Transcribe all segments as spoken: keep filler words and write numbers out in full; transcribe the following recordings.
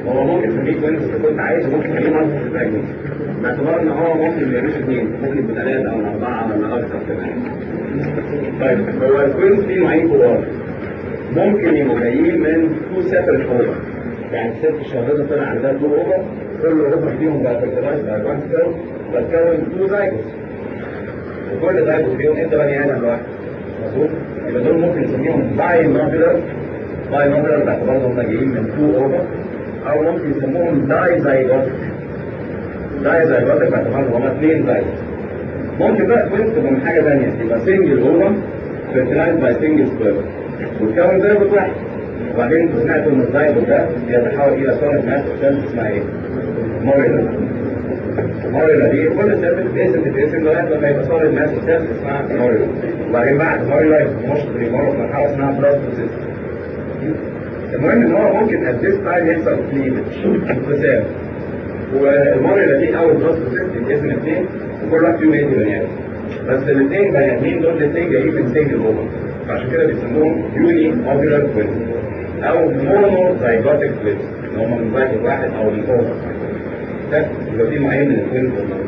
هو ممكن تسميه توينز اذا كنت عايز، ممكن تسميه مالتي فراجمنت باعتبار ان هو ممكن ما يبقوش اثنين، ممكن يبقوا ثلاثه او اربعه ولا اكثر كمان. طيب هو التوينز فيه نوعين كبار، ممكن يبقوا جايين من تو سيبريت اوفر، يعني الست الشهريه طلع عندها تو اوفر، كل اوفر فيهم بقى فيرتلايز باي وان سيل بتكون تو زايجوس، وكل زايجوس فيهم انت بني ادم لوحدك. مظبوط؟ يبقى دول ممكن نسميهم باي نوبلر، باي نوبلر باعتبار ان هم جايين من تو اوفر، او ممكن يسموهم داي زايجوس، داي زايجوس باعتبار ان هم اثنين زايجوس. ممكن بقى توينز تبقى من حاجه ثانيه، يبقى سنجل اوفر فيرتلايز باي سنجل سبيرم وتكون زايجوس واحد، وبعدين انتوا سمعتوا ان الزايجوس ده بيتحول الى سوليد ماس سيلز اسمها ايه؟ موريلا. موريلا دي كل سيل بتتقسم بتتقسم لغايه لما يبقى سوليد ماس سيلز اسمها موريلا، وبعدين بعد موريلا يخش في مرحله اسمها بلاستوسيست. المهم ان هو ممكن at this time يحصل كليفج انقسام، والموريلا دي او البلاستوسيست يتقسم اثنين وكل واحد فيهم يدي بني ادم، بس الاثنين بني ادمين دول الاثنين جايين من سنجل اوفر، فعشان كده بيسموهم يوني اوفيلر توينز او مونو زايجوتيك توينز، ان هم من زايجوت واحد او من اوفر. ده يبقى في نوعين من التوينز.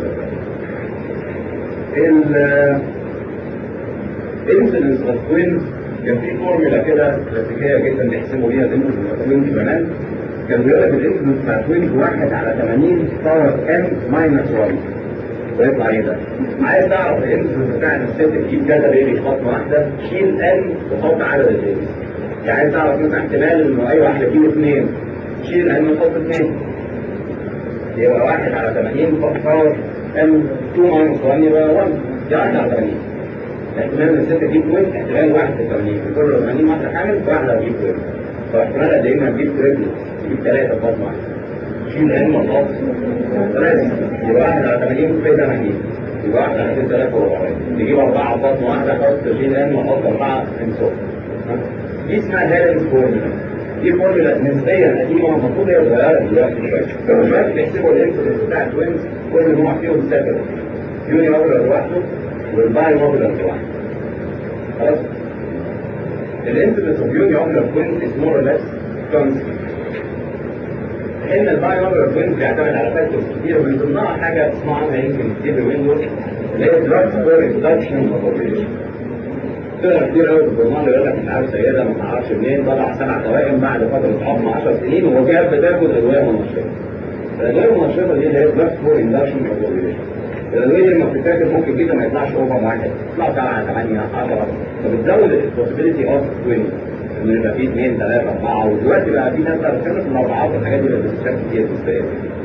الانسلنس اوف توينز كان في فورمولا كده كلاسيكيه جدا بيحسبوا بيها الانسلنس اوف توينز زمان، كان بيقول لك الانسلنس بتاع توينز واحد على ثمانين باور ان ماينس واحد، ويطلع ايه ده؟ عايز تعرف الانسلنس بتاع الست تجيب كذا بيبي خطوه واحده، شيل ان وحط عدد البيبي. يعني عايز تعرف مثلا احتمال انه اي واحده تجيب اثنين، شيل ان وحط اثنين، يبقى واحد على ثمانين باور ان اتنين ماينس واحد يبقى واحد، ده واحد على ثمانين. احتمال ان الست تجيب توين احتمال واحد في ثمانين، كل ثمانين واحده حامل واحده هتجيب توين، فاحتمال قد ايه انها تجيب تريبلت، تجيب ثلاثه في بطن واحده. شيل ان وحط ثلاثه، يبقى واحد على ثمانين في ثمانين، يبقى واحد على ثلاثة وأربعين، تجيب أربعة في بطن واحده، حط شيل ان وحط أربعه من فوق. دي اسمها هيلنز فورمولا. دي فورمولا نسبيا قديمه المفروض هي صغيره دلوقتي شويه، دلوقتي بيحسبوا الانسلنس بتاع التوينز كل نوع فيهم سيبريت، يوني اوبلر لوحده والباي اوبلر لوحده. خلاص؟ الانسلنس اوف يوني اوبلر توينز از مور اور ليس كونستنت. ان الباي اوبلر توينز بيعتمد على فاكتورز كتير، ومن ضمنها حاجه اسمها عنها يمكن كتير اليومين دول اللي هي دراج فور اندكشن اوبريشن. طلع كتير قوي في الجورنال يقول لك مش عارف سيده ما تعرفش منين طلع سبع توائم بعد فتره حكم عشر سنين وكانت بتاخد ادويه منشطه. الادويه المنشطه دي اللي هي دراج فور اندكشن اوبريشن. الادويه دي لما بتتاخد ممكن جدا ما يطلعش اوفر واحد، يطلع سبعه ثمانيه عشره، فبتزود البوسيبيليتي اوف توينز ان يبقى في اثنين ثلاثه اربعه، ودلوقتي بقى في ناس بتتكلم في الاربعات والحاجات دي اللي بتتشكل كتير في السيده.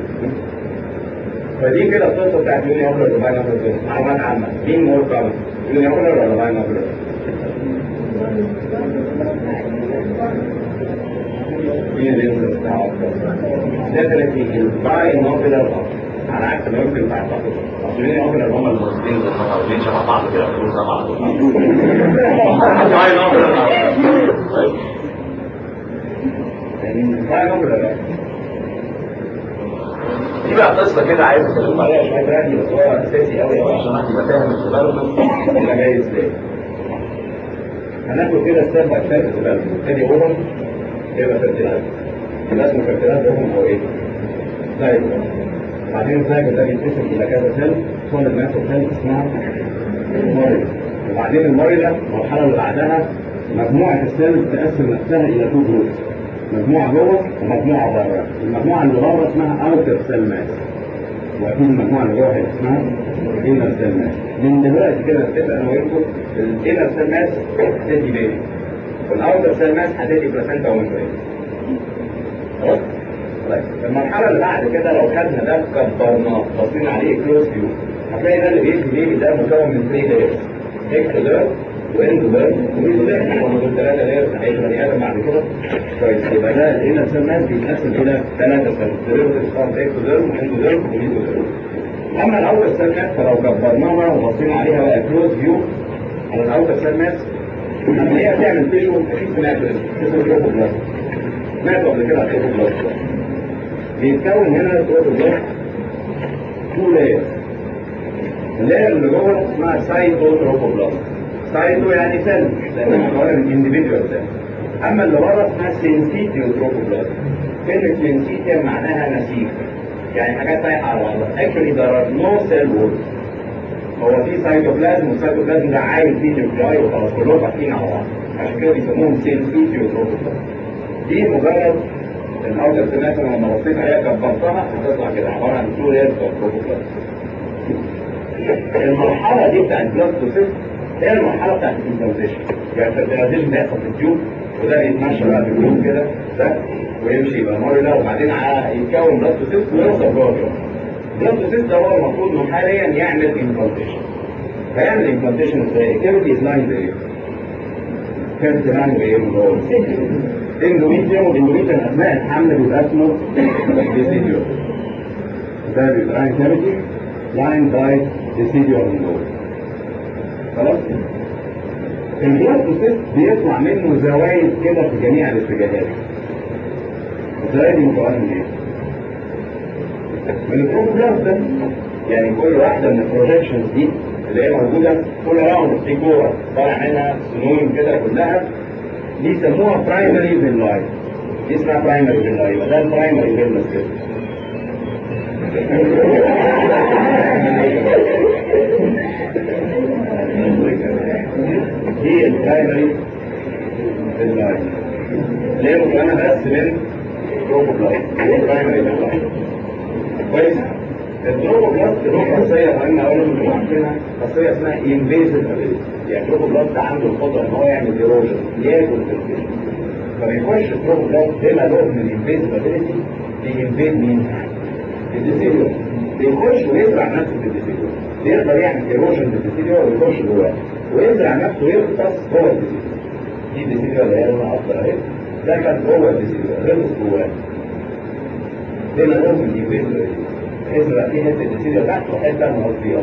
فدي كده القصه بتاعت يوني اوبلر وباين اوبلر. معلومات عامه، مين مور كومن؟ يوني اوبلر ولا باين اوبلر؟ مين الانسلنس بتاعه اكتر؟ ديفنتلي الباين اوبلر اكتر، على عكس ما يمكن تعتقد. اصل يوني اوبلر هم المصريين اللي متعودين شبه بعض كده بيقولوا زي بعض. باين اوبلر اكتر. باين اوبلر اكتر. دي بقى قصه كده عايز اتكلم عليها شويه تاني، بس هو اساسي قوي قوي عشان ابقى فاهم الديفلوبمنت اللي جاي ازاي. هناخد كده ستيب باي ستيب الديفلوبمنت. ادي اوفر يبقى فيرتيلايز، يبقى اسمه فيرتيلايز اوفر او ايه؟ زايجوت. بعدين الزايجوت ده بيتقسم الى كذا سيل، سوليد ماس سيل اسمها موريلا. وبعدين الموريلا المرحله اللي بعدها مجموعه السيلز تقسم نفسها الى تو جروبس، مجموعه جوه ومجموعه بره. المجموعه اللي بره اسمها اوتر سيل ماس، واكيد المجموعه اللي جوه اسمها انر سيل ماس. من دلوقتي كده نتفق انا وانتم الانر سيل ماس هتدي بيبي، والاوتر سيل ماس هتدي بلاسنتا وممبرين. خلاص؟ طيب المرحله اللي بعد كده لو خدنا ده كبرناه بصينا عليه كلوز فيو، هتلاقي ده اللي بيدي بيبي ده مكون من ثلاث لايرز، اكتوديرم واندوديرم وميزوديرم. هم دول ثلاثه لايرز هيعيش بني ادم بعد كده. كويس، يبقى ده الانر سيل ماس بيتقسم الى ثلاثه سيلز، ديريفيتيفز اوف اكتوديرم واندوديرم وميزوديرم. اما الاوتر سيل ماس فلو كبرناها وبصينا عليها بقى كلوز فيو على الاوتر سيل ماس، هنلاقيها بتعمل تيشو اكيد سمعت اسمه تروفوبلاست. سمعتوا قبل كده على التروفوبلاست؟ بيتكون هنا التروفوبلاست تو لايرز. اللاير اللي جوه اسمها سايتو تروفوبلاست. سايتو يعني سيل، لانها مكونه من انديفيدوال سيل. اما اللي بره اسمها سينسيتيو تروفوبلازم. كلمه سينسيتيو معناها نسيج، يعني حاجات رايحه على بعضها. actually there are no cell walls. هو في سايتوبلازم، والسايتوبلازم ده عايز فيه نيوكلاي وخلاص كلهم فاتحين على بعض، عشان كده بيسموهم سينسيتيو تروفوبلازم. دي مجرد الاوتر سينات لما بصيت عليها كبرتها هتطلع كده عباره عن تو لايرز اوف تروفوبلازم. المرحله دي بتاعت البلاستوسيست هي المرحله بتاعت الانفلتريشن. يعني الفلتريشن بيحصل في التيوب، وده بيتمشى بقى في التيوب كده ده ويمشي يبقى موريلا، وبعدين يتكون بلاستوسيست ويوصل جوه كده. البلاستوسيست ده هو المفروض انه حاليا يعمل انفلتريشن. هيعمل انفلتريشن ازاي؟ الكافيتي از لاين بايه؟ كافيتي لاين بايه من جوه؟ اندوميتريوم، والاندوميتريوم اثناء الحمل بيبقى اسمه ديسيديوم. ده بيبقى لاين كافيتي لاين باي ديسيديوم من جوه. خلاص؟ البلاستوسيست بيطلع منه زوايد كده في جميع الاتجاهات. الزوايد دي مكونة من ايه؟ من التروفوبلاست ده. يعني كل واحدة من البروجكشنز دي اللي هي موجودة كل راوند في كورة طالع منها سنون كده كلها، دي يسموها برايمري فيلاي. دي اسمها برايمري فيلاي، يبقى ده البرايمري فيلاي سيستم. دي البرايمري فيلاي اللي هي مكونة بس من تروفوبلاست. دي البرايمري فيلاي. كويس؟ التروفوبلاست له خاصية مهمة أوي لازم تبقوا عارفينها، خاصية اسمها انفيزيف ابيليتي. يعني التروفوبلاست عنده القدرة إن هو يعمل ايروجن، ياكل في الجسم. فبيخش التروفوبلاست بما له من الانفيزيف ابيليتي بينفيد مين؟ الديسيديوم. بيخش ويزرع نفسه في الديسيديوم. بيقدر يعمل ايروجن للديسيديوم ويخش جواه ويزرع نفسه ويغطس جوه الديسيديوم. دي الديسيديوم اللي هي لونها أخضر أهي، دخل جوه الديسيديوم غطس جواه. بما له من الانفيزيف ابيليتي. بحيث يبقى في حته ديسيديوم تحت وحته مغطيه.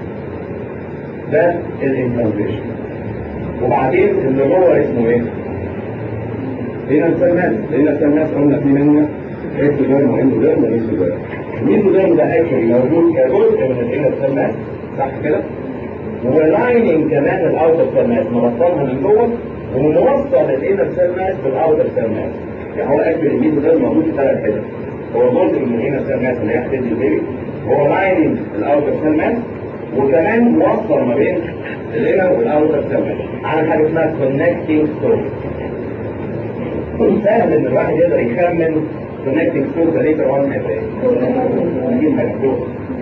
ده الانفلتريشن. وبعدين اللي جوه اسمه ايه؟ هنا السلمات. هنا السلمات قلنا في منه اكتوديرم واندوديرم وميزوديرم. الميزوديرم ده اكشولي موجود كجزء من الهنا السلمات، صح كده؟ ولايننج كمان الاوتر سلمات، مرطبها من جوه وموصل الهنا السلمات بالاوتر سلمات. يعني هو اكشولي الميزوديرم موجود في ثلاث حتت. هو جزء من الهنا السلمات اللي هي حته البيبي، هو لايننج الاوتر سلمات، وكمان موصل ما بين الهنا والاوتر سلمات على حاجه اسمها كونكتنج ستور. سهل ان الواحد يقدر يخمن كونكتنج ستور ده ليه طبعا هيبقى ايه؟ اكيد هنشوف.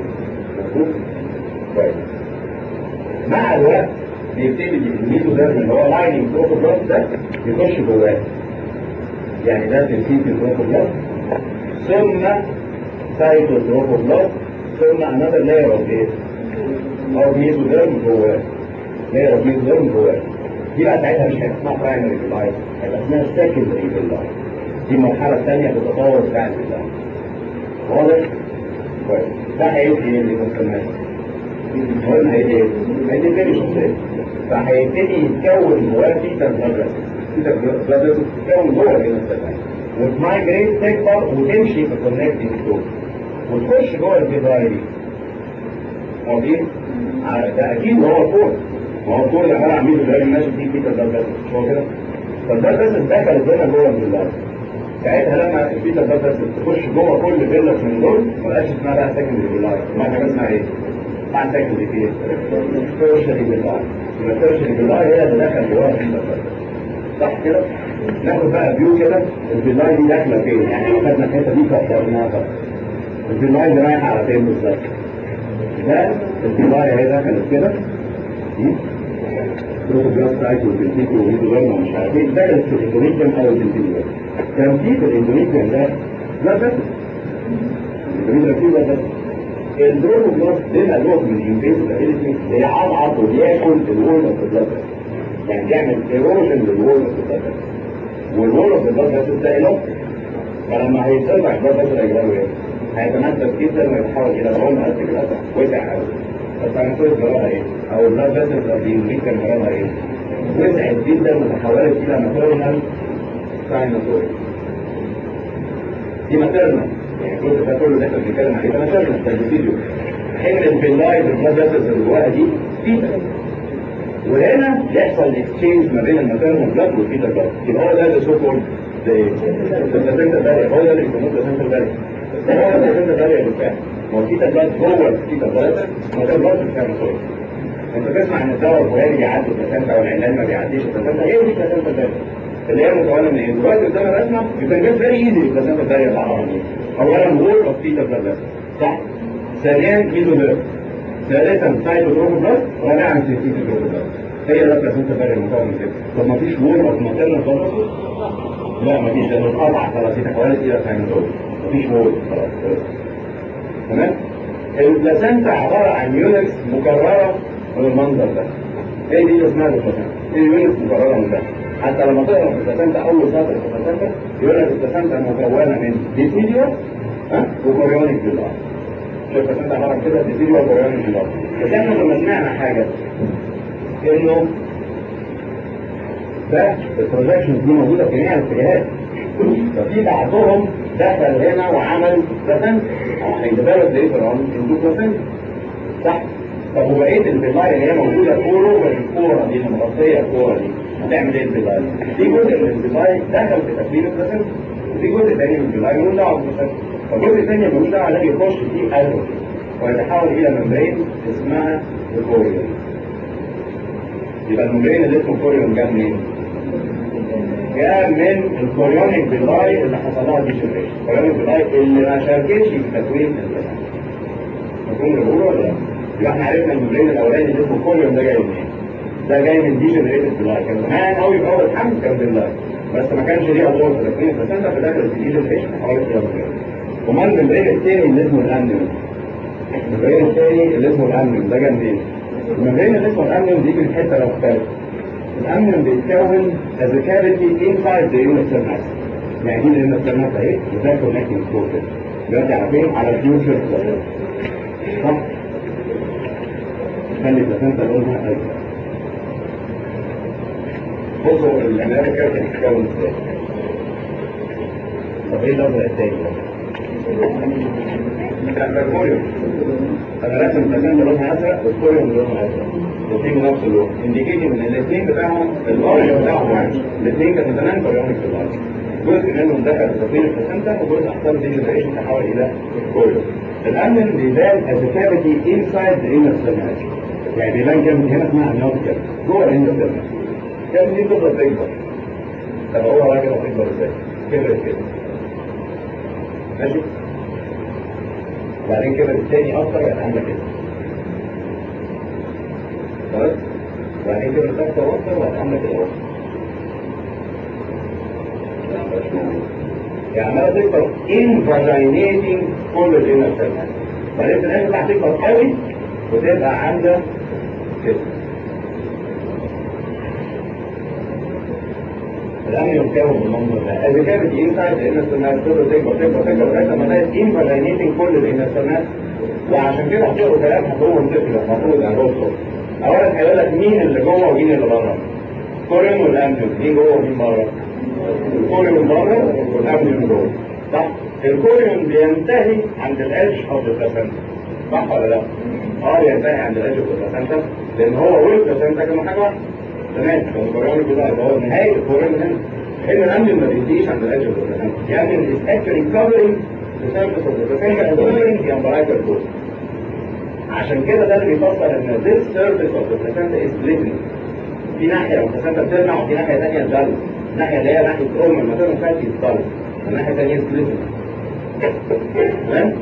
كويس. مع الوقت بيبتدي الميزوديرم اللي هو لايننج تروفوبلاست ده يخش جواه. يعني ده تنسيق التروفوبلاست ثم سايتوتروفوبلاست ثم another layer of ايه؟ او ميزوديرم جواه. layer of ميزوديرم جواه. دي بقى ساعتها مش هيبقى اسمها برايمري فيلاي، هيبقى اسمها سكندري فيلاي. دي المرحلة الثانية في التطور بتاع الفيلاي. واضح؟ كويس. ده هيدي ايه اللي بنسميه؟ قلنا هيدي ايه؟ هيدي فينيش ازاي؟ فهيبتدي يتكون جواه فيتال بلاد فيتال بلاد تتكون جوه الفيلاي. وتمايجريت تكبر وتمشي في الكونكتنج ستور وتخش جوه الفيلاي دي. واضحين؟ ده اكيد هو فوق. ما هو الطول عباره عن ميزو دايما ماشي فيه بيتا بلاد فيسل، مش هو كده؟ فالبلاد فيسل دخلت هنا جوه الفيلاي. ساعتها لما البيتا بلاد فيسل تخش جوه كل فيلاس من دول ما بقاش اسمها بقى سكندري فيلاي، ما حاجه اسمها ايه؟ مع سكندري فيه تيرشري فيلاي. يبقى التيرشري فيلاي هي اللي دخل جواها البيتا بلاد فيسل. صح كده؟ ناخد بقى فيو كده الفيلاي دي داخله فين؟ يعني لو خدنا الحته دي كبرناها بقى. الفيلاي دي رايحه على فين بالظبط؟ ده الفيلاي اهي دخلت كده. بروتوبلاست بتاعته والبنتيكو والميزوديرم ومش عارف ايه، دخلت في الاندوميتريوم او البنتيكو. كان في في الاندوميتريوم ده لا بس الاندوميتريوم فيه لا بس البروتوبلاست بما له من الانفيزيف ابيليتي بيعضعض وبياكل الوول اوف ذا بلاد، يعني بيعمل ايروجن للوول اوف ذا بلاد. والوول اوف ذا بلاد ده الاستيك، فلما هيتسرع البلاد فيسل هيجرى له ايه؟ هيتمدد جدا ويتحول الى بون قد كده وسع قوي. بس هنقول جرالها ايه؟ او البلاد فيسل الدينوميك كان جرالها ايه؟ وسعت جدا وتحولت الى ماتيرنال ساينوسويد. دي ماتيرنال، يعني الجزء ده كله اللي احنا بنتكلم عليه ده ماتيرنال تلفزيون. حين الفيلاي بالبلاد فيسل اللي جواها دي فيتا. وهنا يحصل اكسشينج ما بين الماتيرنال بلاد والفيتال بلاد، يبقى هو ده اللي سو كولد البلاسنتا بارير، هو ده اللي بيسموه البلاسنتا بارير. بس هو البلاسنتا بارير بالفعل، ما هو الفيتال بلاد جوه الفيتال بلاد، الماتيرنال بلاد بالفعل كويس. انت تسمع ان الدواء الفلاني بيعدي البلاسنتا والعلاج ما بيعديش البلاسنتا، هي دي البلاسنتا بارير اللي هي مكونه من ايه؟ دلوقتي قدام الرسمه يبقى جت فيري ايزي البلاسنتا بارير تعرفها منين؟ اولا وول اوف فيتال بلاد، صح؟ ثانيا ميزوديرم، ثالثا سايتوتروفوبلاست، رابعا سيتوتروفوبلاست. هي ده البلاسنتا بارير مكون من كده. طب ما فيش وول اوف ماتيرنال بلاد؟ لا ما فيش، لانه اتقطع خلاص، يتحولت الى ساينوزوم، ما فيش وول خلاص. تمام؟ البلاسنتا عباره عن يونتس مكرره من المنظر ده. هي دي اللي اسمها البلاسنتا، هي يونتس مكرره من ده. حتى لما تقرا في البلاسنتا اول سطر في البلاسنتا يقول لك البلاسنتا مكونه من ديسيديو ها وكوريونيك بيلاي. شوف البلاسنتا عباره عن كده ديسيديو وكوريونيك بيلاي. بس احنا كنا سمعنا حاجه انه ده البروجكشن دي موجوده في جميع الاتجاهات، ففي بعضهم دخل هنا وعمل بلاسنتا هيديفلوب ليتر اون انتو بلاسنتا، صح؟ طب وبقيه البيلاي اللي هي موجوده كوره والكوره دي المغطيه الكوره دي هتعمل ايه البيلاي؟ في جزء من البيلاي دخل في تكوين البلاسنتا وفي جزء ثاني من البيلاي ملوش دعوه بالبلاسنتا، فالجزء الثاني ملوش دعوه ده بيخش فيه الفا ويتحول الى ممبرين اسمها الكوريون. يبقى الممبرين اللي اسمه كوريون جاء منين؟ جاء من الكوريونيك بيلاي اللي حصل لها ديجنريشن، الكوريونيك بيلاي اللي ما شاركتش في تكوين البلاسنتا. مفهوم اللي بقوله ولا لا؟ يبقى احنا عرفنا الممبرين الاولاني اللي اسمه كوريون ده جاي منين؟ ده جاي من ديجنريتد بيلاي، كان زمان قوي في اول حمل كان بيلاي بس ما كانش ليه ادوار في تكوين البلاسنتا، في داخل الديجنريشن حوالي كده. امال الممبرين الثاني اللي اسمه الامنيون، الممبرين الثاني اللي اسمه الامنيون ده جاي منين؟ الممبرين اللي اسمه الامنيون بيجي من حته مختلفه. الامنيون بيتكون از كافيتي انسايد ذا يونت سيل ماس، يعني دي اليونت سيل ماس اهي وده كونكتنج بروتين دلوقتي على فين؟ على الفيوتشر بلاسنتا، صح؟ خلي البلاسنتا لونها ازرق. بصوا العناية كانت بتتكون ازاي؟ طب ايه الازرق التاني ده؟ ده كوريون. انا راسم البلاسنتا لونها ازرق والكوريون لونها ازرق، الاثنين بنفس اللون، انديكيتنج ان الاثنين بتاعهم الاوريجن بتاعهم واحد، الاثنين كانوا زمان كوريونيك في الارض. جزء منهم دخل في تكوين البلاسنتا وجزء حصل ديجنريشن تحول الى كوريون. الامن بيبان از كافيتي انسايد ذا انر سيل ماس، يعني بيبان كافيتي هنا اسمها امنيوتيكال جوه الانر سيل ماس. كان دي تفضل تكبر. طب هو راجل هتكبر ازاي؟ كبرت كده ماشي؟ وبعدين كبرت التاني اكتر بقت عامله كده خلاص؟ وبعدين كبرت اكتر واكتر بقت عامله كده اهو. يعني عماله تكبر انفاجينيتنج كل الانر سيل ماس، بعدين في الاخر هتكبر قوي وتبقى عامله كده. الامنيون كون بالمنظر ده، اذا كانت انسايد الانر سيل ماس تقدر تكبر تكبر تكبر لغايه ما بقت انفاجينيتنج كل الانر سيل ماس. وعشان كده هتقروا كلام هتقروا الطفل المفروض عن دكتور. اولا هيقول لك مين اللي جوه ومين اللي بره. الكوريون والامنيون، مين جوه ومين بره؟ الكوريون بره والامنيون جوه، صح؟ الكوريون بينتهي عند الادج اوف ذا بلاسنتا، صح ولا لا؟ اه ينتهي عند الادج اوف ذا بلاسنتا لان هو والبلاسنتا كانوا حاجه واحده. تمام؟ الكوريون كده هو نهايه الكوريون هنا. ان الامنيون ما بينتهيش عند الادج اوف ذا بلاسنتا، يعني is actually covering the surface of the placenta and covering the umbilical cord. عشان كده ده اللي بيفسر ان this surface of the placenta is splitting. في ناحيه لو البلاسنتا بترجع وفي ناحيه ثانيه تدل. الناحيه اللي هي ناحيه ام المكان الفاتي تدل، الناحيه الثانيه سبليتنج. تمام؟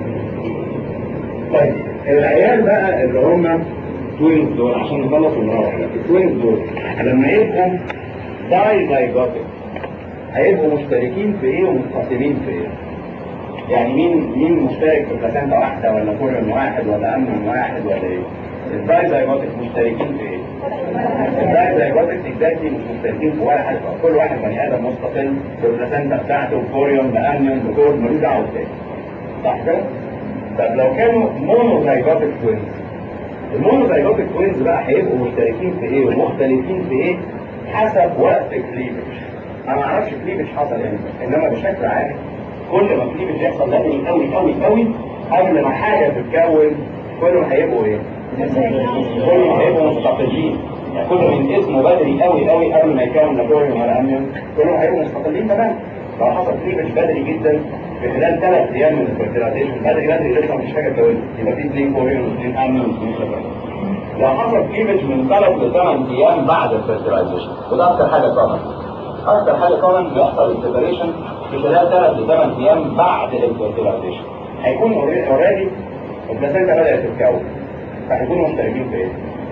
طيب العيال بقى اللي هم توينز دول عشان نخلص ونروح، التوينز دول لما يبقوا داي زايجوتيك هيبقوا مشتركين في ايه ومنقسمين في ايه؟ يعني مين مين مشترك في بلاسنتا واحده ولا كوريون واحد ولا امنيون واحد ولا ايه؟ الداي زايجوتيك مشتركين في ايه؟ الداي زايجوتيك اكزاكتلي مش مشتركين في ولا حاجه، كل واحد بني ادم مستقل بالبلاسنتا بتاعته بكوريون بامنيون بكورد ملوش دعوه بالتاني، صح كده؟ طب لو كانوا مونو زايجوتيك توينز، المونو زايجوتيك توينز بقى هيبقوا مشتركين في ايه ومختلفين في ايه حسب وقت الكليفج. انا ما اعرفش كليفج حصل امتى، انما بشكل عام كل ما كليفج يحصل بدري قوي قوي قوي قبل ما حاجه تتكون كلهم هيبقوا ايه؟ كلهم هيبقوا مستقلين. يعني كل من اسمه بدري قوي قوي قبل ما يكون نابوريون ولا اميون كلهم هيبقوا مستقلين تماما. لو حصل كليفج بدري جدا في خلال ثلاث ايام من الفيرتيلايزيشن بدري بدري لسه مفيش حاجه تقول يبقى في اثنين كوريون واثنين اميون واثنين شباب. لو حصل كليفج من ثلاث لثمان ايام بعد الفيرتيلايزيشن وده اكثر حاجه كومن. اكثر حاجه كومن بيحصل السيبريشن في خلال ثلاث لثمان ايام بعد الفيرتيلايزيشن. هيكون اوريدي البلاسينتا بدات تتكون فهيكونوا مشتركين في ايه؟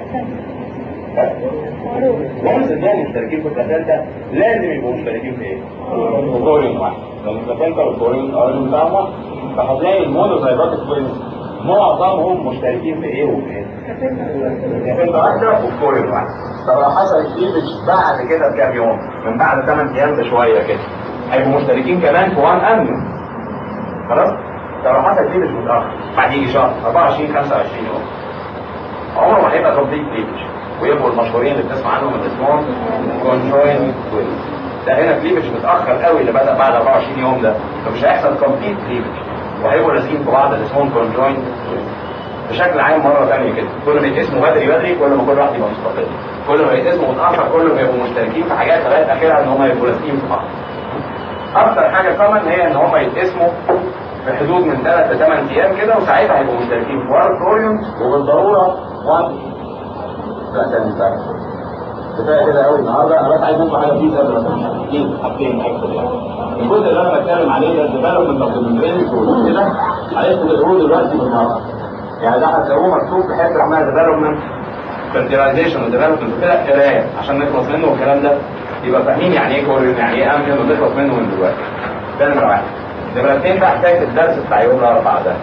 وانس انهم مشتركين في البلاسينتا لازم يبقوا مشتركين في ايه؟ في كوريون واحد. لان البلاسينتا والكوريون الاوريجن بتاعهم واحد. فهتلاقي المونوزايجوتيك توينز معظمهم مشتركين في ايه وفي ايه؟ بلاسينتا واحده وكوريون واحد. طب لو حصل كليفج بعد كده بكام يوم؟ من بعد ثمان ايام بشويه كده هيبقوا مشتركين كمان في وان اميون. خلاص؟ طب لو حصل كليفج متاخر بعد يجي شهر أربعة وعشرين خمسة وعشرين يوم عمره ما هيبقى كومبليت كليفج ويبقوا المشهورين اللي بتسمع عنهم اللي اسمهم كونجوين توينز. ده هنا كليفج متاخر قوي اللي بدا بعد أربعة وعشرين يوم ده فمش هيحصل كومبليت كليفج وهيبقوا لازقين في بعض اللي اسمهم كونجوين توينز. بشكل عام مره ثانيه كده كل ما يتقسموا بدري بدري كل ما كل واحد يبقى مستقل. كل ما يتقسموا متاخر كل ما يبقوا مشتركين في حاجات لغايه اخرها ان هم يبقوا لازقين في بعض. اكتر حاجه كومن هي ان هم يتقسموا في حدود من ثلاث لثمان ايام كده وساعتها هيبقوا مشتركين في وان كوريون وبالضروره وان بلاسينتا. كفايه كده قوي النهارده. انا بس عايز منكم حاجه فيه قبل ما تمشي حاجتين اكتر يعني. الجزء اللي انا بتكلم عليه ده الديفلوبمنت اوف الممبرينز وكده عايزكم تقروه دلوقتي بالمره. يعني ده هتلاقوه مكتوب في حته اسمها ديفلوبمنت فيرتيلايزيشن وديفلوبمنت وكده قرايه عشان نخلص منه والكلام ده يبقى فاهمين يعني ايه كوريون يعني ايه اميون ونخلص منه من دلوقتي. ده نمره واحد. نمره اثنين بقى حكايه الدرس بتاع يوم الاربعاء ده.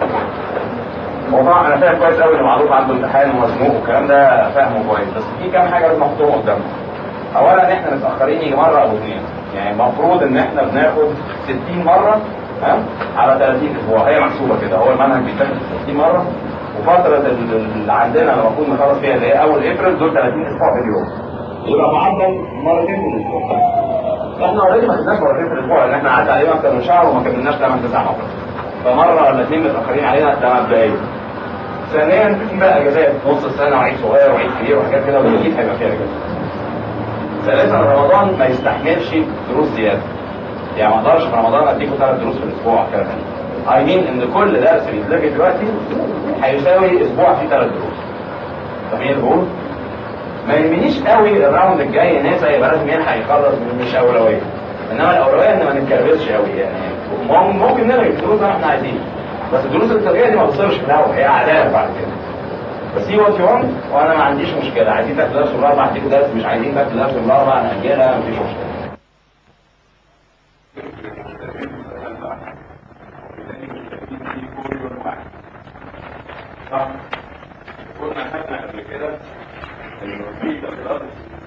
وطبعا انا فاهم كويس قوي ان معروف عنده امتحان ومزنوق والكلام ده فاهمه كويس بس في كام حاجه لازم احطهم قدامنا. اولا احنا متاخرين يجي مره او اثنين يعني المفروض ان احنا بناخد ستين مره ها على ثلاثين اسبوع هي محسوبه كده هو المنهج بيتاخد ستين مره وفتره اللي عندنا المفروض نخلص فيها اللي هي اول ابريل دول ثلاثين اسبوع في اليوم يبقى معدل مرتين في الاسبوع. احنا اوريدي ما خدناش مرتين في الاسبوع لان احنا عدى علينا اكتر من شهر وما كملناش ثمان تسع مرات فمره ولا اثنين متاخرين علينا ده مبدئيا. ثانيا في بقى اجازات نص السنه وعيد صغير وعيد كبير وحاجات كده واكيد هيبقى فيها اجازات. ثالثا رمضان ما يستحملش دروس زياده يعني ما اقدرش في رمضان اديكم ثلاث دروس في الاسبوع كده. اي مين ان كل درس بيتلغي دلوقتي هيساوي اسبوع فيه ثلاث دروس. فاهمين الجول؟ ما يهمنيش قوي الراوند الجاي ناس هيبقى لازم يلحق يخلص مش اولويه انما الاولويه ان ما نتكربسش قوي يعني ممكن نلغي الدروس زي ما احنا عايزين بس الدروس التربيه دي ما بتصيرش في الاول هي اعداد بعد كده. بس هي وات يو وانت وانا ما عنديش مشكله عايزين تاخدوا درس الاربع هديكوا درس مش عايزين تاخدوا درس الاربع ناجلها مفيش مشكله. صح كنا خدنا قبل كده انه في تغيرات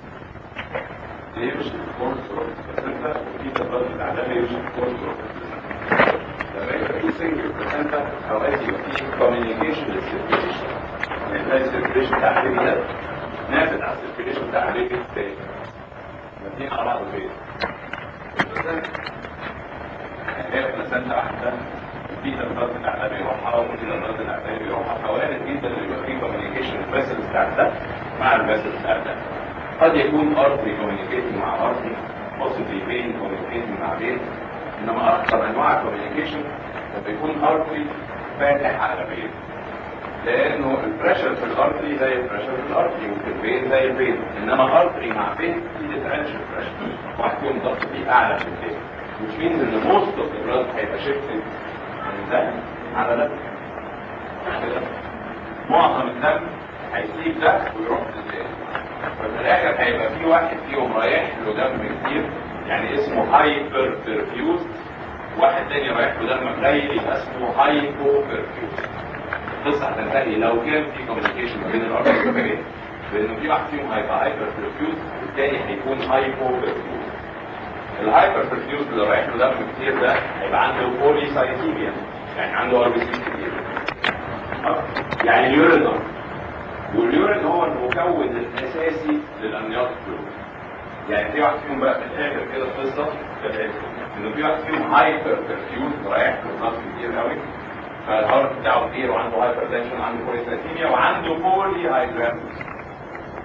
يمشي الكورس والبلاسنتا وفي تغيرات الاعلامي يمشي الكورس والبلاسنتا. لما يبقى في سنجل بلاسنتا اوقات يبقى في كوميونيكيشن للسيركيليشن يعني تلاقي السيركيليشن بتاع البيبي ده نافذ على السيركيليشن بتاع البيبي التاني الاثنين على بعض فين؟ البلاسنتا يعني هي بلاسنتا واحده في تغيرات الاعلامي يروحها وفي تغيرات الاعلامي يروحها فوارد جدا ان يبقى في كوميونيكيشن الفاسل بتاع ده مع الفاسل بتاع ده. قد يكون ارتري كوميونيكيشن مع ارتري possibly vein كوميونيكيشن مع vein انما اكثر انواع الكوميونيكيشن بيكون ارتري فاتح على vein لانه البريشر في الارتري زي البريشر في الارتري وفي الفين زي الفين انما ارتري مع فين في ديفرنشال بريشر وهتكون ضغط فيه اعلى في الفين which means ان most of the blood هيبقى shifted من ده على ده كده معظم الدم هيسيب ده ويروح للتاني ففي الاخر هيبقى في واحد فيهم رايح له دم كتير يعني اسمه هايبر بيرفيوز واحد تاني رايح له دم قليل يبقى اسمه هايبو بيرفيوز. القصه هتنتهي لو كان في كوميونيكيشن ما بين الارتري والفين لانه في واحد فيهم هيبقى هايبر بيرفيوز والتاني هيكون هايبو بيرفيوز. الهايبر بيرفيوز اللي رايح له دم كتير ده هيبقى عنده بولي سايتيميا يعني عنده ار بي سي كتير يعني اليورين واليورين هو المكون الاساسي للامنيات الفلويد. يعني في واحد فيهم بقى في الاخر كده القصه انه في واحد فيهم هايبر بيرفيوز رايح له دم كتير قوي فالهارت بتاعه كتير وعنده هايبر تنشن وعنده بولي سايتيميا وعنده بولي هايدرامس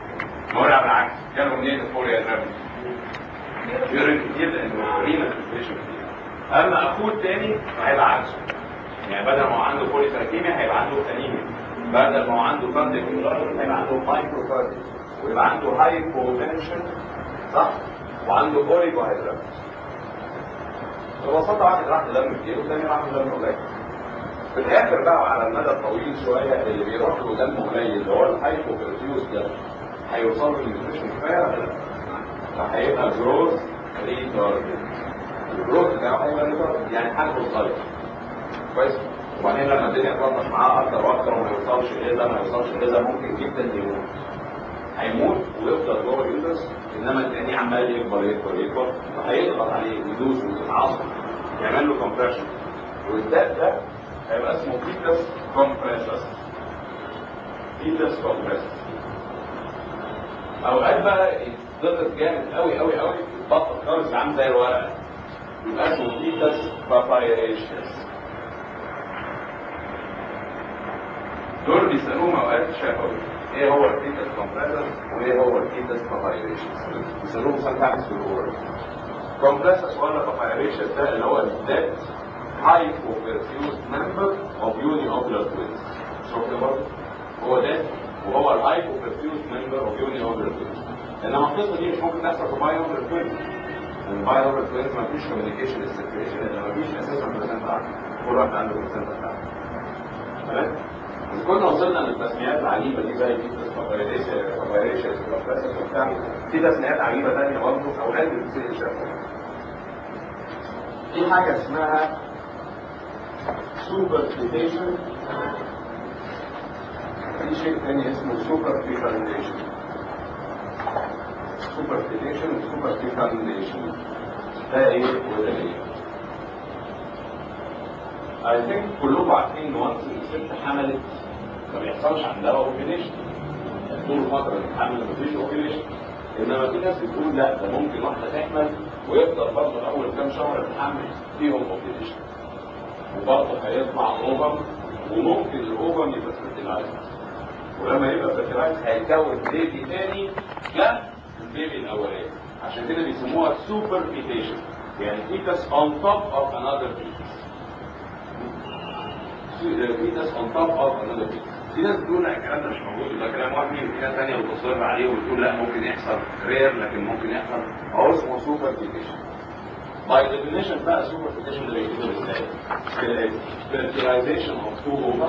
نقولها بالعكس، جاله منين الفوريا جرافيتي؟ يورين كتير لانه رينا سيركيليشن كتير. اما اخوه الثاني هيبقى عكسه، يعني بدل ما هو عنده بوليسايكيميا هيبقى عنده انيميا، بدل ما هو عنده كاردياك انفاركت هيبقى عنده مايكروكارديا، ويبقى عنده هايبوتنشن صح؟ وعنده اوريجوهيدرامس. ببساطه واحد راح دم كتير والثاني راح دم قليل. في الاخر بقى على المدى الطويل شويه اللي بيروح له دم قليل اللي هو الهايبوبرفيوز ده هيوصل له النيوتريشن كفايه ولا لا؟ فهيبقى جروث ريتارد. الجروث بتاعه هيبقى ريتارد يعني حجمه صغير. كويس؟ وبعدين لما الدنيا تلطش معاه اكتر واكتر وما يوصلش اذا ما يوصلش اذا ممكن جدا يموت. هيموت ويفضل جوه اليوترس، انما التاني عمال يكبر يكبر يكبر فهيضغط عليه يدوس ويتعصب يعمل له كومبريشن. والداء ده هيبقى اسمه فيتس كومبريسس. فيتس كومبريسس. اوقات بقى يتضغط جامد قوي قوي قوي يتبطل خالص عامل زي الورقه. يبقى اسمه فيتس بابايريشنس. دول بيسالوهم اوقات شفوي ايه هو الفيتس كومبريسس وايه هو الفيتس بابايريشنس. بيسالوهم ساعات في الاورال. كومبريسس ولا بابايريشنس ده اللي هو الذات hypoperfused member of uniocular twins. شوفنا برضه هو ده وهو الهايبوبرفيوز member of uniocular twins. انما القصه دي مش ممكن تحصل في بايوبر توينز. البايوبر توينز ما فيش كوميونيكيشن سيركيليشن لان ما فيش اساسا بلاسنتا كل واحد عنده بلاسنتا بتاعته. تمام؟ اذا كنا وصلنا للتسميات العجيبه دي زي فيتس بابايريشنس وبتاع في تسميات عجيبه ثانيه برضه اوقات بتصير شفوي. في حاجه اسمها سوبرفيتيشن. في شيء ثاني اسمه سوبرفيتاليزيشن. سوبرفيتيشن وسوبرفيتاليزيشن ده ايه وده ايه؟ I think كلكم عارفين ان وانس الست حملت ما بيحصلش عندها اوبيليشن. طول الفتره اللي حملت مفيش اوبيليشن. انما في ناس بتقول لا ده ممكن واحده تحمل ويفضل برضه اول كام شهر الحمل فيهم اوبيليشن. وبرضه هيطلع اوفر وممكن الاوفر يبقى فيرتيلايز. ولما يبقى فيرتيلايز هيكون بيبي تاني لا البيبي الاولاني. عشان كده بيسموها سوبر فيتيشن يعني فيتس اون توب اوف انذر فيتس. فيتس اون توب اوف انذر فيتس. في ناس بتقول لا الكلام ده مش موجود ده كلام وهمي وفي ناس ثانيه بتصر عليه وبتقول لا ممكن يحصل رير لكن ممكن يحصل. هو اسمه سوبر فيتيشن. By definition بقى superfetation ده بيكتبه ازاي؟ fertilization of two ova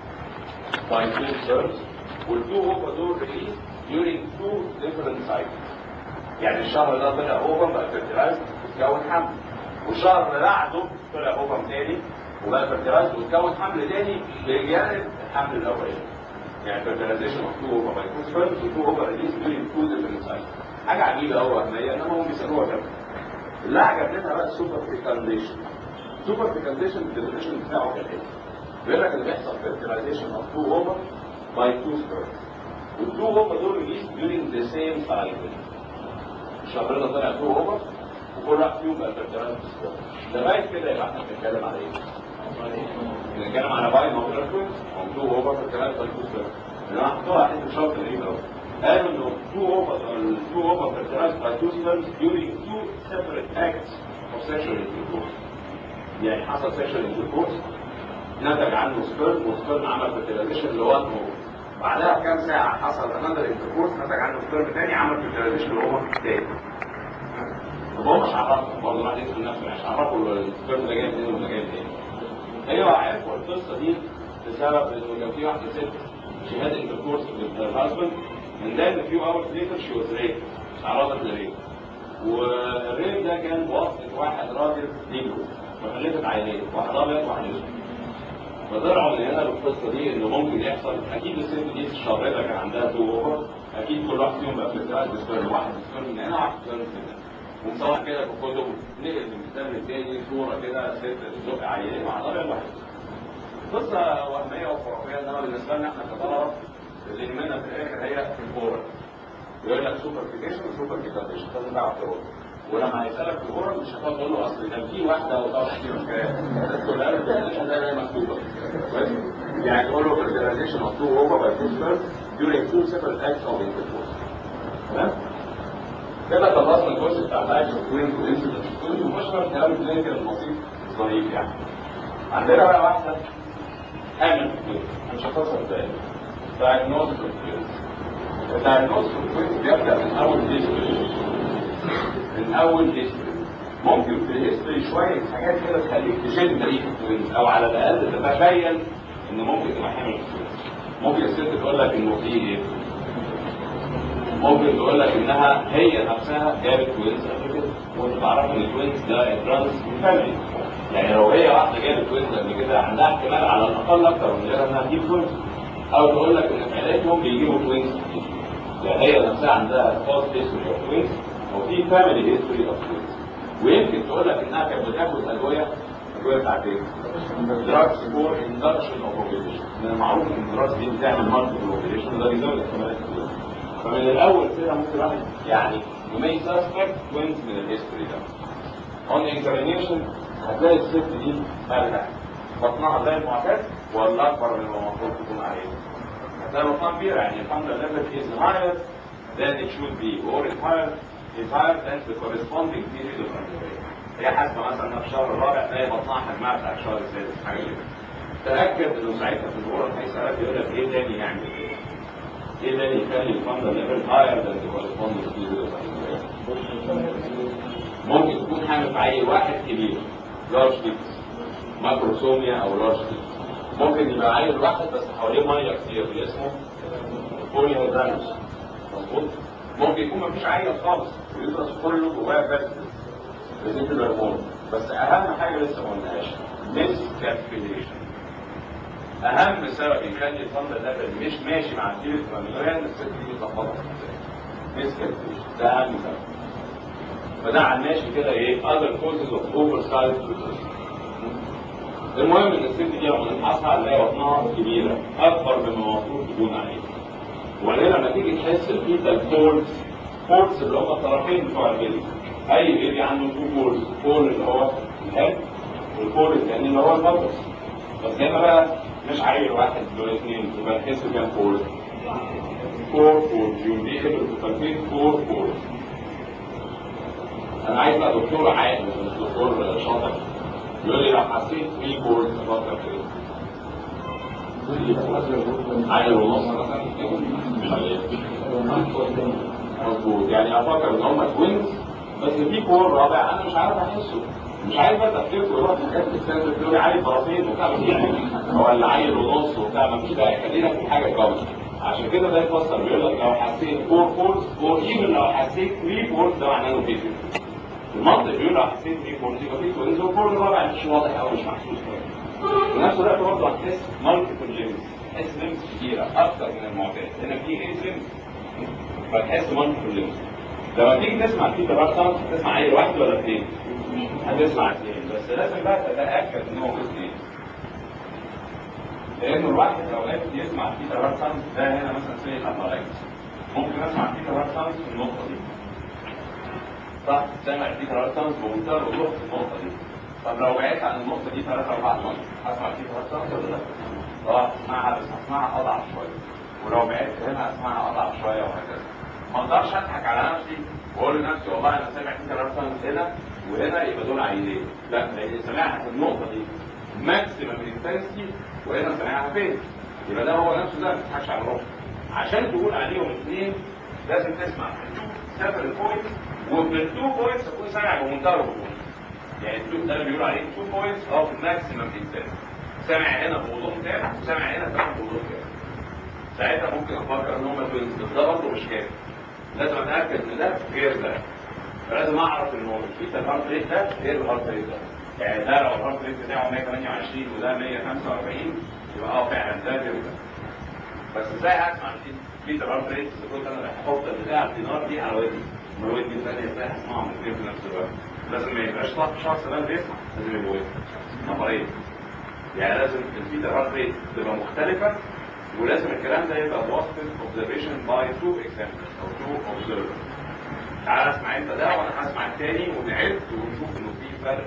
by two sperms والtwo ova دول released during two different cycles. يعني الشهر ده طلع اوفا بقى fertilized وتكون حمل، والشهر اللي بعده طلع اوفا تاني وبقى fertilized وتكون حمل تاني بجانب الحمل الاولاني. يعني fertilization of two ova by two sperms والtwo ova released during two different cycles. حاجة عجيبة أوي وهمية إنما هم بيسموها كده. اللي عجبتها بقى السوبر فيكاليزيشن. السوبر فيكاليزيشن الديفينيشن بتاعه كالاتي. بيقول لك اللي بيحصل فيرتيلايزيشن اوف تو اوفر باي تو سبيرمز. والتو اوفر دول ريليز during the same cycle. الشهر ده طلع تو اوفر وكل واحد فيهم بقى فيرتيلايز سبيرم. لغايه كده يبقى احنا بنتكلم على ايه؟ بنتكلم على باي نوبلر توينز او تو اوفر فيرتيلايز باي تو سبيرم. اللي انا حطيتها على حته شرط غريب قوي. قالوا انه two over two over fertilized by two sperms during two separate acts of sexual intercourse. يعني حصل sexual intercourse نتج عنه سبرم والسبرم عمل fertilization اللي هو اوفر. بعدها بكام ساعة حصل another intercourse نتج عنه سبرم تاني عمل fertilization اللي هو تاني. طب هو مش عرفه برضه راح يسأل نفسه مش عرفه السبرم ده جاي منين ولا جاي منين. ايوه عرفوا القصة دي بسبب انه كان في واحدة ست she had intercourse with her husband and then a few hours later she was raped. تعرضت لريب. والريب ده كان بواسطة واحد راجل نيجرو وخلفت عيلين واحد ابيض وواحد اسود. فطلعوا من هنا بالقصة دي انه ممكن يحصل اكيد الست دي في الشهر ده كان عندها تو اوفر اكيد كل واحد فيهم بقى فيرتيلايز بسبرم واحد سبرم من هنا واحد سبرم من هنا. ومصور كده في الكتب نقل من كتاب للتاني صورة كده ست بتزق عيلين واحد ابيض وواحد اسود. قصة وهمية وخرافية انما بالنسبة لنا احنا كطلبة اللي يهمنا في الاخر هي الكورة. يقول لك سوبر فيكيشن وسوبر فيكاليزيشن لازم تعرف تقول. ولما هيسألك في الكورة مش هتقعد تقول له اصل كان في واحدة وطلع كتير حكايات. تقول له الفيكيشن ده زي مكتوبة. يعني تقول له fertilization of two ova by two sperms during two separate acts of intercourse. تمام؟ كده خلصنا الجزء بتاع تايبس اوف توينز وانسيدنس اوف توينز ونخش بقى الكلام الكلينيكال البسيط الظريف يعني. عندنا بقى واحده حامل في توينز هنشخصها ازاي؟ diagnosis of twins. الدايجنوستس اوف توينز بيبدا من اول هيستوري. من اول هيستوري. ممكن في الهيستوري شويه حاجات كده تخليك تشم تاريخ التوينز او على الاقل تتخيل ان ممكن تبقى حامل في توينز. ممكن الست تقول لك انه في ايه؟ ممكن تقول لك انها هي نفسها جابت توينز قبل كده وانت تعرف ان التوينز ده ترانس فاميلي. يعني لو هي واحده جابت توينز قبل كده عندها احتمال على الاقل اكتر من غيرها انها تجيب توينز. او تقول لك ان في عيلتهم بيجيبوا توينز كتير. يعني هي نفسها عندها فاست هيستوري اوف توينز او في فاميلي هيستوري اوف توينز. ويمكن تقول لك انها كانت بتاخد ادويه الادويه بتاعت ايه؟ دراجز فور اندكشن اوف اوفيليشن. من المعروف ان الدراجز دي بتعمل مالتيبل اوفيليشن وده بيزود احتمالات التوينز. فمن الاول كده ممكن واحد يعني يمي سسبكت توينز من الهيستوري ده. اون اكزامينيشن هتلاقي الست دي مالها بطنها زي المعتاد ولا اكبر من المفروض تكون عليه. هتلاقي بطنها كبيره يعني الفاندر ليفل is higher than it should be or it higher is higher than the corresponding period of amenorrhea. هي حاسه مثلا انها في الشهر الرابع تلاقي بطنها حجمها بتاع الشهر السادس حاجه كده. تاكد انه ساعتها في الغرف هيسالك يقول لك ايه تاني يعمل ايه؟ ايه تاني يخلي الفاندر ليفل higher than the corresponding period of amenorrhea؟ ممكن تكون حامل في عيل واحد كبير لارج بيكس ماكروسوميا او لارج بيكس. ممكن يبقى عيل واحد بس حواليه ميه كتير اللي اسمه بوليهيدرانوس. مظبوط. ممكن يكون مفيش عيل خالص ويدرس كله جواه بس ريزيت الهرمون. بس اهم حاجه لسه ما قلناهاش ميس كالكوليشن. اهم سبب يخلي الفندق ليفل مش ماشي مع الجيل الفاميليا ان الست دي متلخبطه ميس كالكوليشن. ده اهم سبب. فده على الماشي كده ايه other causes of oversized uterus. المهم ان الست دي لما نفحصها نلاقي بطنها كبيره اكبر مما المفروض تكون عليه. وبعدين لما تيجي تحس الفيتال فولز فولز اللي هم الطرفين بتوع البيبي. اي بيبي عنده تو فولز، فول اللي هو الهيد والفول الثاني اللي هو البطس. بس هنا بقى مش عيل واحد ولا اثنين يبقى تحس كام فول؟ فور فولز. يو بي ايبل تو كالكوليت فور فولز. انا عايز بقى دكتور عاقل مش دكتور شاطر يقول لي لو حسيت ثلاثة فولز افكر في ايه؟ عيل ونص مثلا مش عيل مظبوط. يعني افكر ان هم توينز بس في كور رابع انا مش عارف احسه. مش عايز بقى تفكيركم يروح في حته السنه تقول لي عيل طرفين وبتاع ولا عيل ونص وبتاع ما فيش داعي خلينا في حاجه خالص. عشان كده ده يفسر بيقول لك لو حسيت فور فولز اور ايفن لو حسيت ثلاثة فولز ده معناه انه في توينز. المنطق بيقول لو حسيت ثلاثة فولز يبقى في توينز والفول الرابع مش واضح او مش محسوس كويس. في نفس الوقت برضه هتحس مالتيبل ليمز. تحس ليمز كتيره اكتر من المعتاد. هنا في ايه ليمز فتحس مالتيبل ليمز. لما تيجي تسمع في تبار ساوند تسمع عيل واحد ولا اثنين؟ هتسمع اثنين بس لازم بقى تتاكد ان هو اثنين. لانه الواحد لو قال يسمع في تبار ساوند ده هنا مثلا زي الابارايتس ممكن اسمع في تبار ساوند في النقطه دي. صح؟ سامع في تبار ساوند بمنتهى الوضوح في النقطه دي. طب لو بعدت عن النقطه دي ثلاث اربع مرات اسمع في تبار ساوند ولا لا؟ اه اسمعها بس اسمعها اضعف شويه. ولو بعدت هنا اسمعها اضعف شويه وهكذا. ما اقدرش اضحك على نفسي واقول لنفسي والله انا سامع في تبار ساوند هنا وهنا يبقى دول عيلين. لا لان سامعها في النقطه دي ماكسيمم انتنسيتي وهنا سامعها فين؟ يبقى ده هو نفسه ده ما تضحكش على روحك. عشان تقول عليهم اثنين لازم تسمع في التو سيفرال بوينتس وفي التو بوينتس تكون سامع بمنتهى الوضوح. يعني التو ده اللي بيقولوا عليه تو بوينتس اوف ماكسيمم انتنسيتي. سامع هنا بوضوح تام وسامع هنا كمان بوضوح تام. ساعتها ممكن افكر ان هم توينز بالظبط ومش كافي. لازم اتاكد ان ده غير ده. فلازم اعرف ان هو الفيتا الهارت ريت ده غير الهارت ريت ده. يعني ده لو الهارت ريت بتاعه مية وتمانية وعشرين وده مية وخمسة واربعين يبقى اه فعلا ده غير ده. بس ازاي اسمع الفيتا الهارت ريت اذا كنت انا بحط البتاع الدينار دي على ودني من ودني الثانيه ازاي هسمعهم الاثنين في نفس الوقت؟ لازم ما يبقاش شخص ده بيسمع لازم يبقوا نفرين. يعني لازم الفيتا الهارت ريت تبقى مختلفه ولازم الكلام ده يبقى بواسطه observation by two examiners او two observers. تعال اسمع انت ده وانا هسمع الثاني ونعد ونشوف انه في فرق.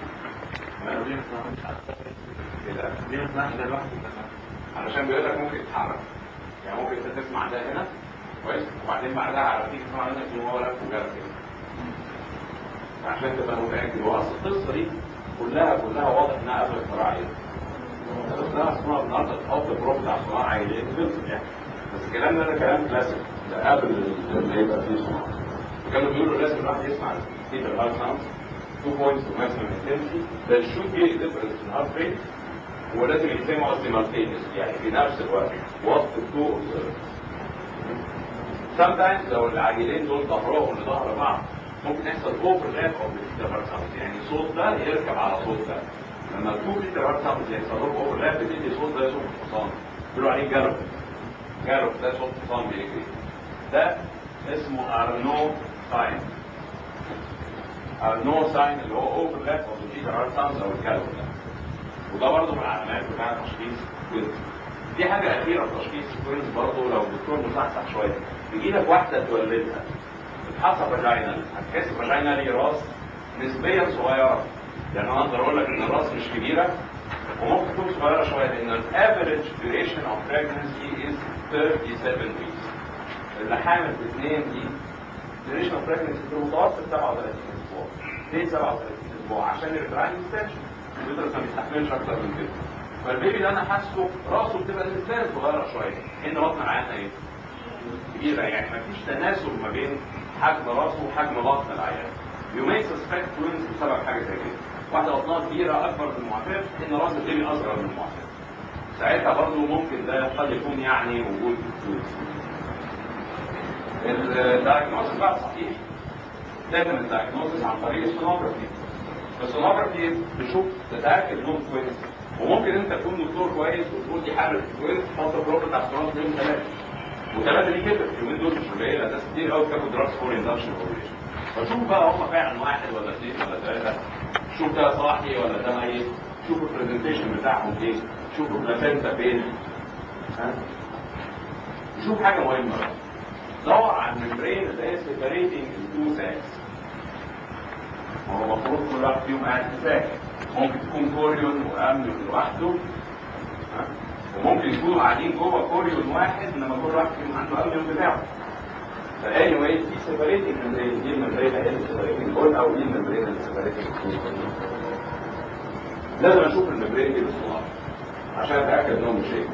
كده ليه ده لوحده علشان بيقول لك ممكن يتحرك. يعني ممكن انت تسمع ده هنا كويس؟ وبعدين بعدها على تيجي تسمع منك ان هو لف وجرى كده عشان تبقى متاكد. هو اصل القصه دي كلها كلها واضح انها قبل اختراع ايه؟ اختراع صناعه النهارده تحط البروب بتاع صناعه عائليه يعني. بس الكلام ده ده كلام كلاسيك، ده قبل ما يبقى فيه صناعه. كانوا بيقولوا لازم الواحد يسمع السبيكر هارت ساوند two points of maximum intensity. There should be a difference in heart rate. ولازم يسمعوا simultaneously يعني في نفس الوقت. What the two observe. Sometimes لو العجلين دول ظهرهم لظهر بعض ممكن يحصل overlap of the heart sounds، يعني صوت ده يركب على صوت ده. لما two heart sounds يحصل لهم overlap بتدي صوت ده صوت حصان. بيقولوا عليه جالوب. جالوب ده صوت حصان بيجري. ده اسمه أرنو ساين. أرنو ساين اللي هو اوفرلاب اوف ذا هارت ساوندز او الجالوب ده. وده برضه من العلامات بتاع تشخيص كوينز. دي حاجه اخيره في تشخيص الكوينز برضه لو الدكتور مصحصح شويه. تجي لك واحده تولدها بتحصل فاجينال، هتحس فاجينالي راس نسبيا صغيره. يعني انا اقدر اقول لك ان الراس مش كبيره وممكن تكون صغيره شويه لان الافريج duration of pregnancy is thirty-seven weeks. اللي حامل في اثنين دي duration of pregnancy في المتوسط سبعة وثلاثين اسبوع. ليه سبعة وثلاثين اسبوع؟ عشان الريتراين اكستنشن اليوترس ما بيستحملش اكتر من كده. فالبيبي ده انا حاسه راسه بتبقى نسبيا صغيره شويه، ان بطن العيان ايه؟ كبيره، يعني ما فيش تناسب ما بين حجم راسه وحجم بطن العيان. You may suspect twins بسبب حاجه زي كده. واحده بطنها كبيره اكبر من المعتاد ان راس البيبي اصغر من المعتاد. ساعتها برضه ممكن ده قد يكون يعني وجود twins. الدايجنوستس بقى صحيح. دايما الدايجنوستس عن طريق السونوجرافي. السونوجرافي تشوف تتاكد انهم كويس، وممكن انت تكون دكتور كويس وتقول دي حاله كويس تحط البروب بتاع السونوجرافي يوم ثلاثه. وثلاثه دي كده اليومين دول مش قليله، ناس كتير قوي بتاخد دراجز فور اندكشن اوبريشن. فشوف بقى هم فعلا واحد ولا اثنين ولا ثلاثه، شوف ده صاحي ولا ده ميت، شوف البرزنتيشن بتاعهم ايه، شوف البلاسنتا فين. ها؟ شوف حاجه مهمه بقى. دور على الممبرين اللي هي سيبريتنج التو ساكس. هو المفروض كل واحد فيهم قاعد في ساك. ممكن تكون كوريون وامنيون لوحده، وممكن يكونوا قاعدين جوه كوريون واحد انما كل واحد فيهم عنده امنيون بتاعه. فاني واي دي سيبريتنج ممبرين، دي الممبرين هي اللي سيبريتنج كل او دي الممبرين اللي سيبريتنج التو. لازم اشوف الممبرين دي بالصوره عشان اتاكد انهم مش ايه.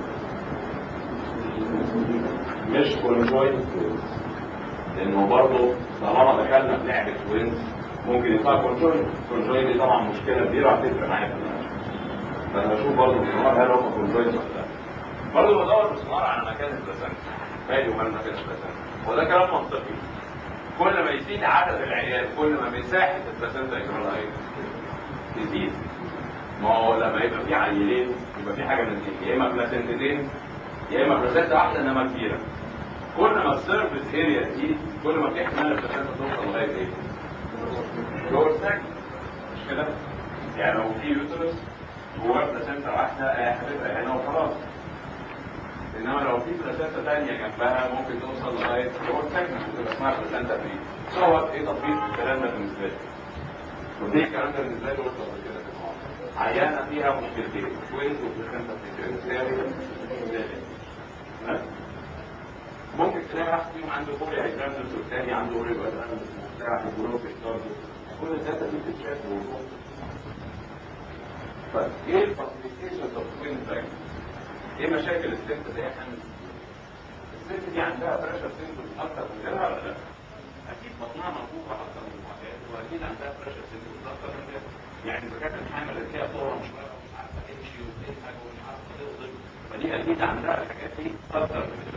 مش كونجوينت لانه برضه طالما دخلنا في لعبه وينز ممكن يطلع كونجوينت. كونجوينت دي طبعا مشكله كبيره هتفرق معايا في المناقشه. فانا بشوف برضه بالسونار هل هم كونجوينت ولا لا. برضه بدور بالسونار على مكان البلاسنتا. مالي ومال مكان البلاسنتا. وده كلام منطقي. كل ما يزيد عدد العيال كل ما مساحه البلاسنتا يجرى لها ايه؟ تزيد. ما هو لما يبقى في عيلين يبقى في حاجه من الاثنين، يا اما بلاسنتتين يا اما بلاسنتا واحده انما كبيره. كل ما السيرفيس اريا تزيد كل ما في احتمال البلاسنتا توصل لغايه ايه؟ جوه الساك. مش كده؟ يعني لو في يوترس جواه بلاسنتا واحده هتبقى هنا وخلاص. انما لو في بلاسنتا ثانيه جنبها ممكن توصل لغايه جوه الساك وتبقى اسمها بلاسنتا فري. صور ايه تطبيق الكلام ده بالنسبه لي؟ تطبيق الكلام ده بالنسبه لي قلت قبل كده عيانه فيها مشكلتين، توينز وبلاسنتا فري. ممكن تلاقي واحد فيهم عنده بولي هيدرامنس والثاني عنده اوريجو هيدرامنس وبتاع الجروب الكارديو. كل الداتا دي بتتشاف وبتتشاف. طيب ايه الكلاسيفيكيشن اوف توين تراك؟ ايه مشاكل الست اللي هي حامل؟ الست دي عندها بريشر سيمبتومز اكتر من غيرها ولا لا؟ اكيد بطنها منفوخه اكتر من المعتاد واكيد عندها بريشر سيمبتومز اكتر من غيرها. يعني اذا كانت الحامل اللي فيها طورة مش ومش عارفه تمشي وتضحك ومش عارفه تغضب فدي اكيد عندها الحاجات دي اكتر من غيرها.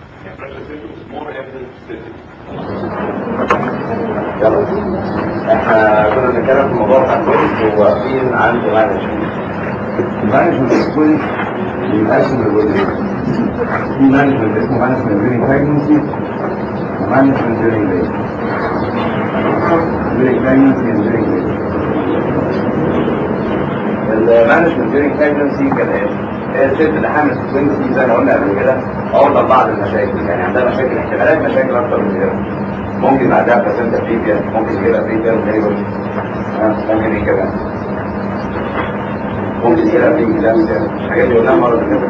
يلا احنا كنا بنتكلم في الموضوع بتاع الكويز وواقفين عند مانجمنت. مانجمنت الكويز بيتقسم لجزئين. في مانجمنت اسمه مانجمنت ديورينج بريجنسي ومانجمنت ديورينج ليبر. ديورينج بريجنسي وديورينج ليبر. المانجمنت ديورينج بريجنسي كالاتي. الست اللي حامل في الكويز دي زي ما قلنا قبل كده عرضة لبعض المشاكل، يعني عندها مشاكل احتمالات مشاكل اكتر من كده. ممكن بعدها بلاسنتا بريفيا، ممكن كده بريفيا ليبر، ممكن ايه كده؟ ممكن كده بريفيا، الحاجات اللي قلناها مرة كده.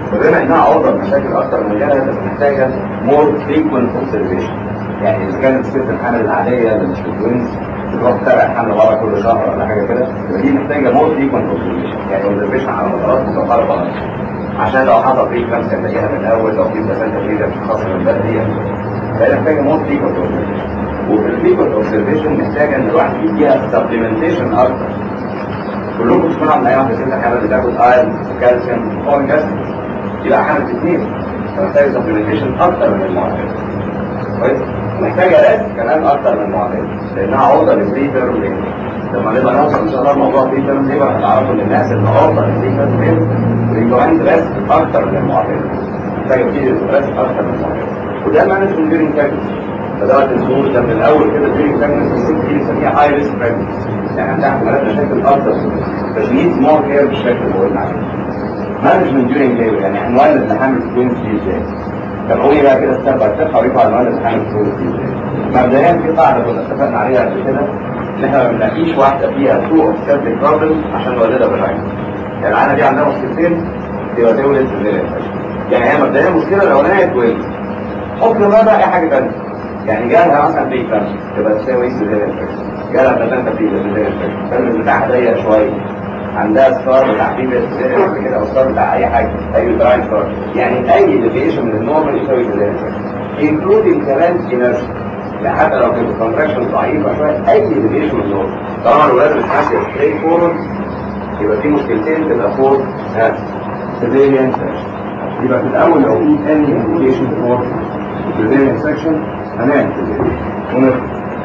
فبما انها عرضه لمشاكل اكتر من غيرها تبقى محتاجه مور فريكونت اوبزرفيشن. يعني اذا كانت الست الحامل العاديه اللي مش التوينز بتروح تتابع الحمل مره كل شهر ولا حاجه كده، يبقى دي محتاجه مور فريكونت اوبزرفيشن، يعني اوبزرفيشن على فترات متقاربه عشان لو حصل فيه كلام تلاقيها من الاول، لو في بلاسنتا فيه مش خاصه من بدري، فهي محتاجه مور فريكونت اوبزرفيشن. وفي الفريكونت اوبزرفيشن محتاجه ان الواحد يديها سبلمنتيشن اكتر. كلكم تسمعوا ان اي واحده ست حامل بتاخد ايرون وكالسيوم وفوليك اسيد، يبقى حامل اثنين، فمحتاجه سبلمنتيشن اكتر من المعتاد. كويس؟ محتاجه ريست كمان اكتر من المعتاد لانها عرضه للبري تيرم ليبر. لما نبقى نوصل ان شاء الله لموضوع بري تيرم ليبر هتعرفوا ان الناس اللي عرضه للبري تيرم ليبر ريكومند ريست اكتر من المعتاد. محتاجه كتير ريست اكتر من المعتاد. وده مانجمنت ديورنج بريجنسي. بدات الظهور ده من الاول كده ديورنج بريجنسي الست دي بنسميها هاي ريسك بريجنسي، يعني عندها احتمالات مشاكل اكتر بس نيدز مور كير بالشكل اللي قلنا عليه. مانجمنت ديورنج ليبر يعني هنولد اللي حامل في توينز دي ازاي؟ طب قولي بقى كده ستيب باي ستيب هوريكم على الولد اللي حامل في توينز دي ازاي. مبدئيا في قاعده كنا اتفقنا عليها قبل كده ان احنا ما بنلاقيش واحده فيها تو اوبستاتيك بروبلم عشان نولدها بالعين. يعني العينه دي عندها مشكلتين يبقى تولد سيزيريان سكشن. يعني هي مبدئيا المشكله الاولانيه توينز. حط بقى اي حاجه ثانيه. يعني جالها مثلا بريك كانسر تبقى تساوي سيزيريان سكشن. جالها بلاسنتا بريك سيزيريان سكشن. الفيلم بتاعها ضيق شويه. عندها ستار بتاع فيبر سيزيريان كده او ستار بتاع اي حاجه اي دراين ستار. يعني اي ديفيشن من النورمال يساوي سيزيريان سكشن. انكلودينج كمان انرجي. يعني حتى لو كانت الكونتراكشن ضعيفه شويه اي ديفيشن من النورمال. طالما الولاد مش ماشيه ستريت فورورد يبقى في مشكلتين تبقى فور سيزيريان سكشن. يبقى في الاول لو في اني انديكيشن فور سيزيريان سكشن هنعمل سيزيريان.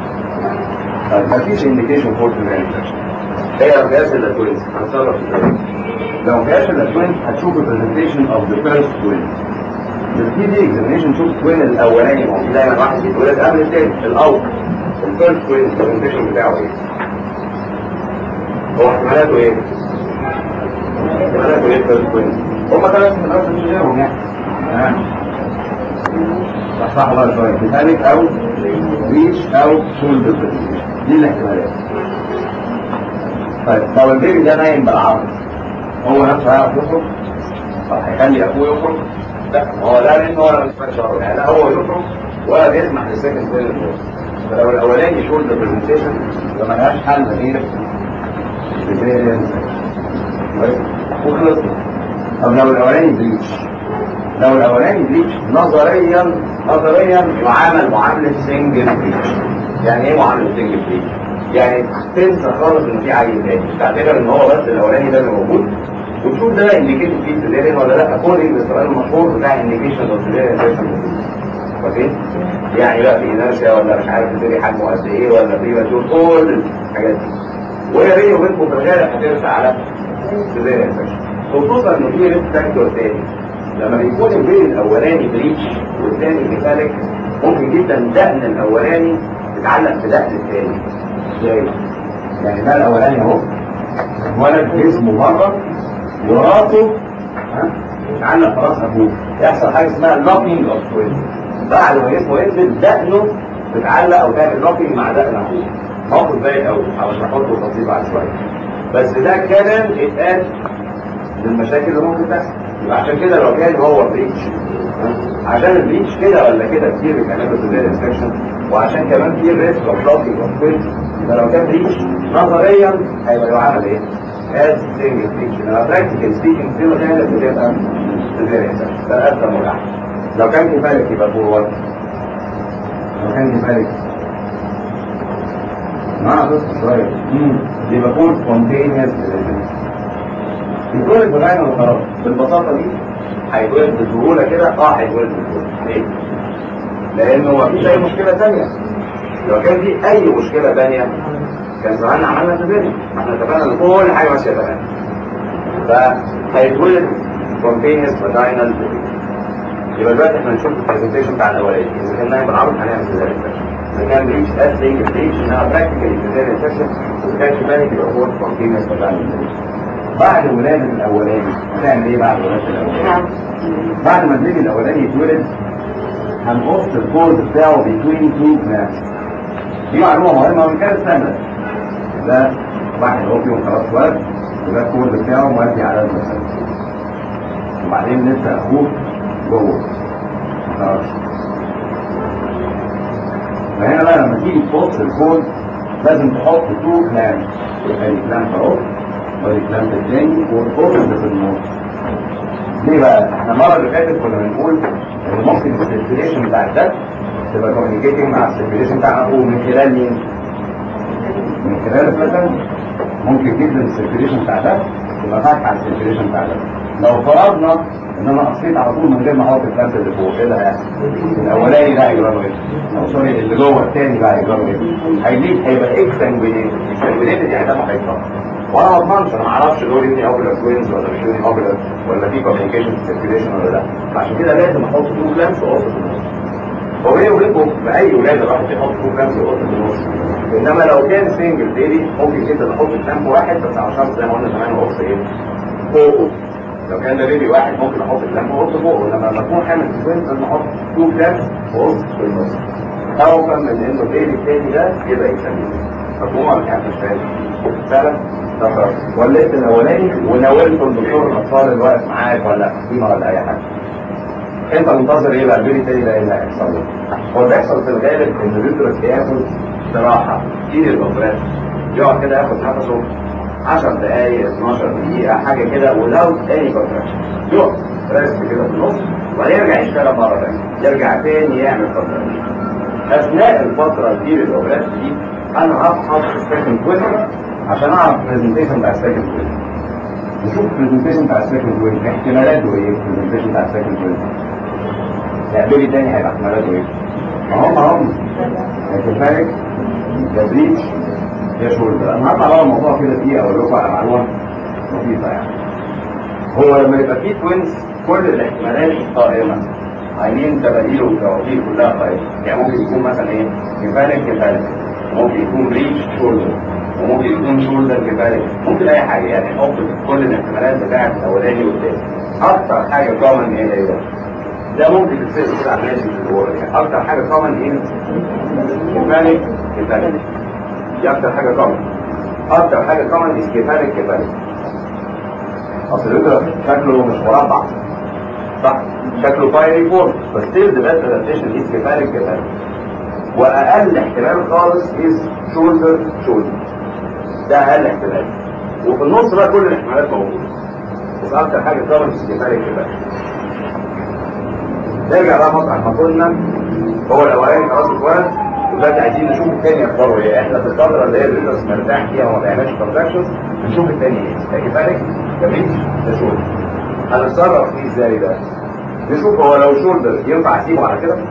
طيب مفيش انديكيشن فور سيزيريان سكشن. هي قياس الاتوينز هنتصرف ازاي؟ لو قياس الاتوينز هتشوف البرزنتيشن اوف ذا فيرست توين. في دي اكزامينشن تشوف التوين الاولاني، ما هو دايما واحد بيتولد قبل الثاني الاول. الفيرست توين البرزنتيشن بتاعه ايه؟ هو احتمالاته ايه؟ احتمالاته ايه الفيرست توين؟ هما ثلاث احتمالات مش غيرهم يعني. تمام. صح بقى شويه كيفاليك او ريتش او شولدر برزنتيشن، دي الاحتمالات. طيب لو البيبي ده نايم بالعرض هو نفسه هيعرف يخرج؟ طب هيخلي ابوه يخرج؟ لا، هو لا لان هو لا مش شهر يعني لا هو يخرج ولا بيسمح للسكند توين يخرج. فلو الاولاني شولدر برزنتيشن يبقى ملهاش حل غير سيزيريان كويس وخلصنا. طب لو الاولاني بريتش، لو الاولاني بريتش نظريا نظريا يعامل معامله سنجل بريتش. يعني ايه معامله سنجل بريتش؟ يعني تنسى خالص ان في عيل تاني، تعتبر ان هو بس الاولاني ده اللي موجود وتشوف ده انديكيشن فيه سيزيريان ولا لا، اكوردنج للسؤال المشهور بتاع انديكيشن اوف سيزيريان سيكشن. اوكي؟ يعني لا في انرشيا ولا مش عارف البيبي حجمه قد ايه ولا بريماتور، كل الحاجات دي. وهي بيني وبينكم في الغالب هترسى على سيزيريان سيكشن، خصوصا انه في ريسك فاكتور تاني. لما بيكون البيبي الاولاني بريتش والثاني كفالك ممكن جدا دقن الاولاني تتعلق في دقن الثاني. ازاي؟ يعني ده الاولاني اهو ولد جسمه بره وراسه يتعلق في راس ابوه، يحصل حاجه اسمها لوكينج اوف توين. بعد ما جسمه ينزل دقنه تتعلق او تعمل لوكينج مع دقن ابوه. موقف باين قوي هشرحه لكم تفصيل بعد شويه. بس ده كمان اتقال للمشاكل اللي ممكن تحصل. يبقى عشان كده لو كان هو بريتش، عشان البريتش كده ولا كده كتير بيتعملوا سيزيريان سكشن، وعشان كمان في ريسك اوف لوكينج اوف توين، يبقى لو كان بريتش نظريا هيبقى يعمل ايه؟ as single breach. انما practical speaking في الغالب بتبقى سيزيريان سكشن. ده الأسلم والأحسن. لو كان كفالك يبقى فورورد. لو كان كفالك معاه قصة شوية يبقى فور spontaneous delivery. يتولد بالعين وخلاص. بالبساطة دي هيتولد بسهولة كده. اه هيتولد بسهولة. ليه؟ لأنه مفيش أي مشكلة ثانية. لو كان في أي مشكلة ثانية كان زماننا عملنا سيزيريان. احنا اتفقنا ان كل حاجة ماشية تمام. فهيتولد spontaneous vaginal delivery. يبقى دلوقتي احنا نشوف البرزنتيشن بتاع الاولاني. اذا كان نايم بالعرض هنعمل سيزيريان سكشن. اذا كان بريتش اس سنجل بريتش انها براكتيكالي سيزيريان سكشن. واذا كان كفالك يبقى هو spontaneous vaginal delivery. بعد ولادة الاولاني هنعمل ايه بعد ولادة الاولاني؟ بعد ما البيبي الاولاني يتولد هنقص الكورد بتاعه بين تو جناحs. دي معلومة مهمة ومن كانت سهلة. ده واحد اهو فيهم خلاص ولد وده الكورد بتاعه مودي على المسافة. وبعدين نبدا اخوه جوه ما تعرفش. فهنا بقى لما تيجي تبص الكود لازم تحط تو كلام، ادي كلام اهو وادي كلام الثاني والكود اللي في النص. ليه بقى؟ احنا المره اللي فاتت كنا بنقول ان ممكن السيركيليشن بتاع الدم تبقى كوميونيكيتنج مع السيركيليشن بتاع اخوه من خلال مين؟ من خلال الفتن. ممكن جدا السيركيليشن بتاع ده تبقى فاتحه على السيركيليشن بتاع ده. لو فرضنا ان انا قصيت على طول من غير ما احط الكلام اللي فوق، ايه اللي هيحصل؟ الاولاني ده هيجرى له ايه؟ او سوري اللي جوه الثاني ده هيجرى له ايه؟ هيزيد، هيبقى اكستنجوينيتد. اكستنجوينيتد يعني ده هيطلع. وانا ما اضمنش، انا ما اعرفش دول يوني اوبلر توينز ولا مش يوني اوبلر ولا في كوميونيكيشن سيركيليشن ولا لا. فعشان كده لازم احط تو كلامس واحط في النص. هو بيني وبينكم باي ولاده الواحد يحط تو كلامس واحط في النص. انما لو كان سنجل بيبي ممكن جدا نحط كلام واحد بس على شرط زي ما قلنا زمان وقص ايه؟ فوقه. لو كان ده بيبي واحد ممكن احط كلام واحط فوقه، انما لما اكون حامل في توينز لازم احط تو كلامس واحط في النص. خوفا من انه البيبي التاني ده يبقى يكمل. مفهوم ولا كان مش فاهم؟ فعلا؟ وليت الاولاني وناولته الدكتور الاطفال اللي واقف معاك ولا حكيمه ولا اي حاجه. انت منتظر ايه بقى البيبي التاني ده ايه اللي هيحصل له؟ هو اللي بيحصل في الغالب ان اليوترس بياخد استراحه كتير الاوبرات، يقعد كده ياخد نفسه عشر دقايق اتناشر دقيقه حاجه كده without any contraction. يقف ريست كده في النص وبعدين يرجع يشتغل مره ثانيه، يرجع تاني يعمل contraction. اثناء الفتره كتير الاوبرات دي انا هفحص السكند ويل عشان اعرف البرزنتيشن بتاع السكند ويل. نشوف البرزنتيشن بتاع السكند ويل احتمالاته ايه؟ البرزنتيشن بتاع السكند ويل لا بيبي تاني هيبقى احتمالاته ايه؟ اهم اهم كفايه يا بريتش يا شولدر. انا هطلع بقى الموضوع كده دقيقه اقول لكم على معلومه لطيفه يعني. هو لما يبقى فيه توينز كل الاحتمالات قائمه، عينين تباديل والكوابيل كلها قائمه. يعني ممكن يكون مثلا ايه؟ كفالك كفالك، ممكن يكون بريتش شولدر، وممكن يكون شولدر كفالك، ممكن اي حاجه يعني. حط كل الاحتمالات بتاعت الاولاني والثاني. اكتر حاجه كومن ايه هي ده؟ ده ممكن تتسال كده على الناس في الورق. يعني اكتر حاجه كومن ايه؟ كفالك كفالك. دي اكتر حاجه كومن. اكتر حاجه كومن از كفالك كفالك. اصل اليوترس شكله مش مربع صح؟ شكله بايري فورم، بس ستيل ذا بيست ادابتيشن از كفالك كفالك. واقل احتمال خالص از شولدر شولدر. ده اقل احتمال. وفي النص بقى كل الاحتمالات موجوده. بس اكتر حاجه كومن از كفالك كفالك. نرجع بقى مطرح ما قلنا هو الاولاني خلاص اتولد ودلوقتي عايزين نشوف الثاني اخباره ايه. احنا في الفتره اللي هي الريترس مرتاح فيها وما بيعملش كونتراكشنز نشوف الثاني ايه. ده كفالك ده بريتش ده شولدر. هنتصرف فيه ازاي ده؟ نشوف هو لو شولدر ينفع اسيبه على كده؟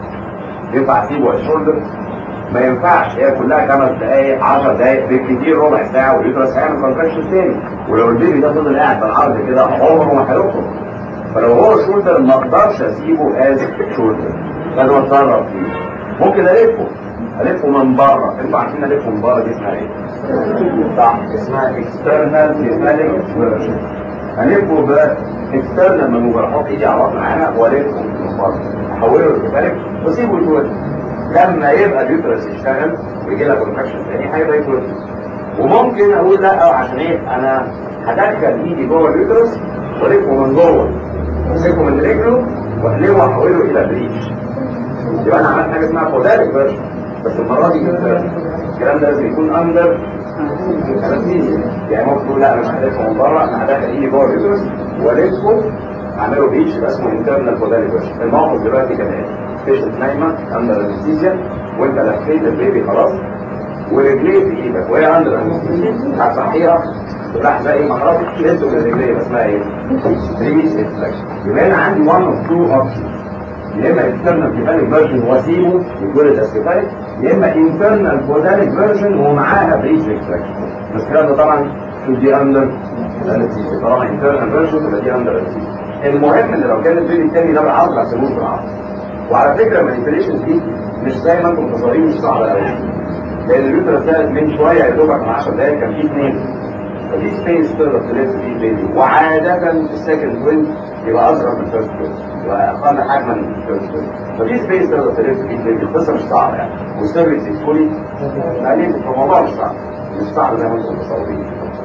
ينفع اسيبه على الشولدر؟ ما ينفعش. هي كلها خمس دقايق عشر دقايق بالكتير ربع ساعه واليوترس هيعمل كونتراكشن تاني. ولو البيبي ده فضل قاعد بالعرض كده عمره ما هيخرج. فلو هو شولدر ما اقدرش اسيبه از شولدر، لازم اتصرف فيه. ممكن الفه الفه من بره. انتوا عارفين الفه من بره دي اسمها ايه؟ صح، اسمها اكسترنال كيفاليك فيرجن. الفه بقى اكسترنال من بره، احط ايدي على بطن العينه والفه من بره، احوله لكيفاليك واسيبه يتولد. لما يبقى اليوترس يشتغل ويجي لها كونتراكشن تاني هيبقى يتولد. وممكن اقول لا عشان ايه؟ انا هدخل ايدي جوه اليوترس والفه من جوه، امسكه من رجله واقلبه واحوله الى بريتش. يبقى انا عملت حاجه اسمها بوداليك فيرجن، بس المره دي الكلام ده لازم يكون اندر انستيزيا. يعني ممكن تقول لا انا مش هدخله من بره، انا هدخل ايدي جوه اليوترس والفه اعمله بريتش يبقى اسمه انترنال بوداليك فيرجن. الموقف دلوقتي كان ايه؟ بيشنت نايمه اندر انستيزيا وانت لفيت البيبي خلاص ورجليه في ايدك وهي اندر انستيزيا هتصحيها راح زي ما خلاص شلته من رجليه اسمها ايه؟ بريتش انفلكشن. يبقى انا عندي one of two options، يا اما internal كيفاليك فيرجن واسيبه يتولد از كيفاليك، يا اما internal بوداليك فيرجن ومعاها بريتش انفلكشن. بس الكلام ده طبعا should be under anesthesia. طالما internal فيرجن يبقى دي under anesthesia. المهم ان لو كان البيبي الثاني ده بالعرض ما تسيبوش بالعرض. وعلى فكره المانيبيوليشن دي مش زي ما انتم متصورين، مش صعبه قوي. لان اليوترس ده من شويه يا دوبك من عشر دقايق كان فيه اثنين، فدي سبيس تقدر تلف فيه البيبي. وعاده السكند ويند يبقى اصغر من الفيرست ويند، يبقى اقل حجما من الفيرست ويند، فدي سبيس تقدر تلف فيه البيبي. القصه مش صعبه يعني، والسيرفيس يدخلي عليه. الموضوع مش صعب، مش صعب زي ما انتم متصورين.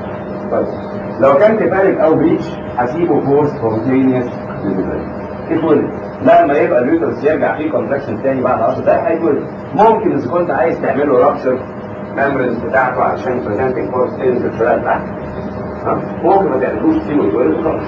طيب لو كان كفالك او بريتش هسيبه فور سبونتينيوس ديليفري. اتولد لما يبقى اليوترس يرجع فيه كونتراكشن تاني بعد عشر دقايق هيتولد. ممكن اذا كنت عايز تعمل له رابشر ميموريز بتاعته علشان بريزنتنج فورس تنزل شويه تحت، ممكن ما تعملوش فيه ويتولد خالص.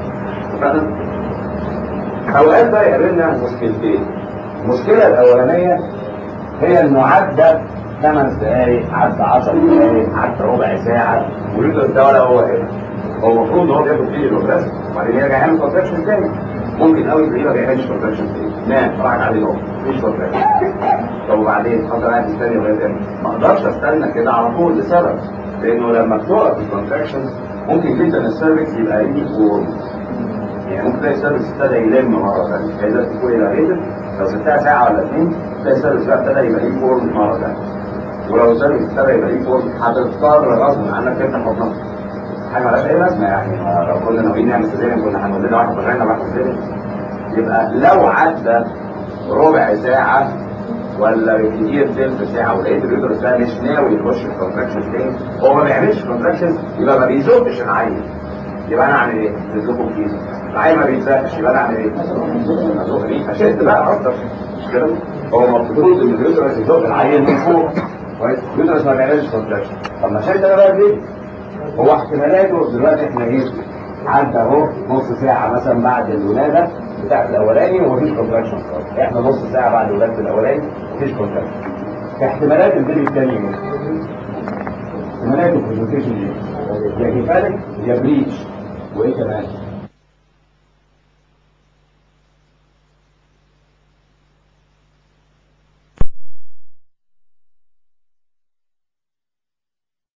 اوقات بقى يقابلنا مشكلتين. المشكله الاولانيه هي انه عدى خمس دقايق، عدى عشر دقايق، عدى ربع ساعه واليوترس ده ولا هو هنا. هو المفروض ان هو بياخد فيه البروجرس وبعدين يرجع يعمل كونتراكشن تاني. ممكن قوي تلاقيه ما بيعملش كونتراكشن تاني، نام راحت عليه نوم مفيش كونتراكشن. طب وبعدين افضل قاعد مستني لغايه امتى؟ ما اقدرش استنى كده على طول لسبب، لانه لما بتقف الكونتراكشن ممكن جدا السيرفكس يبقى ليه فورم. يعني ممكن تلاقي السيرفكس ابتدى يلم مره ثانيه، هي لازم تكون الى لو سبتها ساعه ولا اثنين تلاقي السيرفكس بقى ابتدى يبقى ليه فورم مره ثانيه. ولو السيرفكس ابتدى يبقى ليه فورم هتضطر غصب عنك تفتح بطنك. حاجه مالهاش اي لازمه يعني، لو كنا ناويين نعمل سيزيريان كنا هنقول لنا واحد فاجينا واحد سيزيريان. يبقى لو عدى ربع ساعه ولا بالكثير تلت ساعه ولقيت اليوترس ده مش ناوي يخش في كونتراكشن تاني، هو ما بيعملش كونتراكشن يبقى ما بيزقش العين. يبقى انا اعمل ايه؟ بتزقه كتير. العين ما بيزقش يبقى انا اعمل ايه؟ ازق بيه اشد بقى اكتر مش كده؟ هو المفروض ان اليوترس يزق العين من فوق كويس؟ اليوترس ما بيعملش كونتراكشن. طب ما شد انا بقى ليه؟ هو احتمالاته دلوقتي احنا ايه؟ عدى اهو نص ساعه مثلا بعد الولاده بتاعت الاولاني ومفيش كونتراكشن خالص. احنا نص ساعه بعد ولاده الاولاني مفيش كونتراكشن. احتمالات البيبي الثاني ايه؟ احتمالات البرزنتيشن ايه؟ يا كفالك يا بريتش وايه كمان؟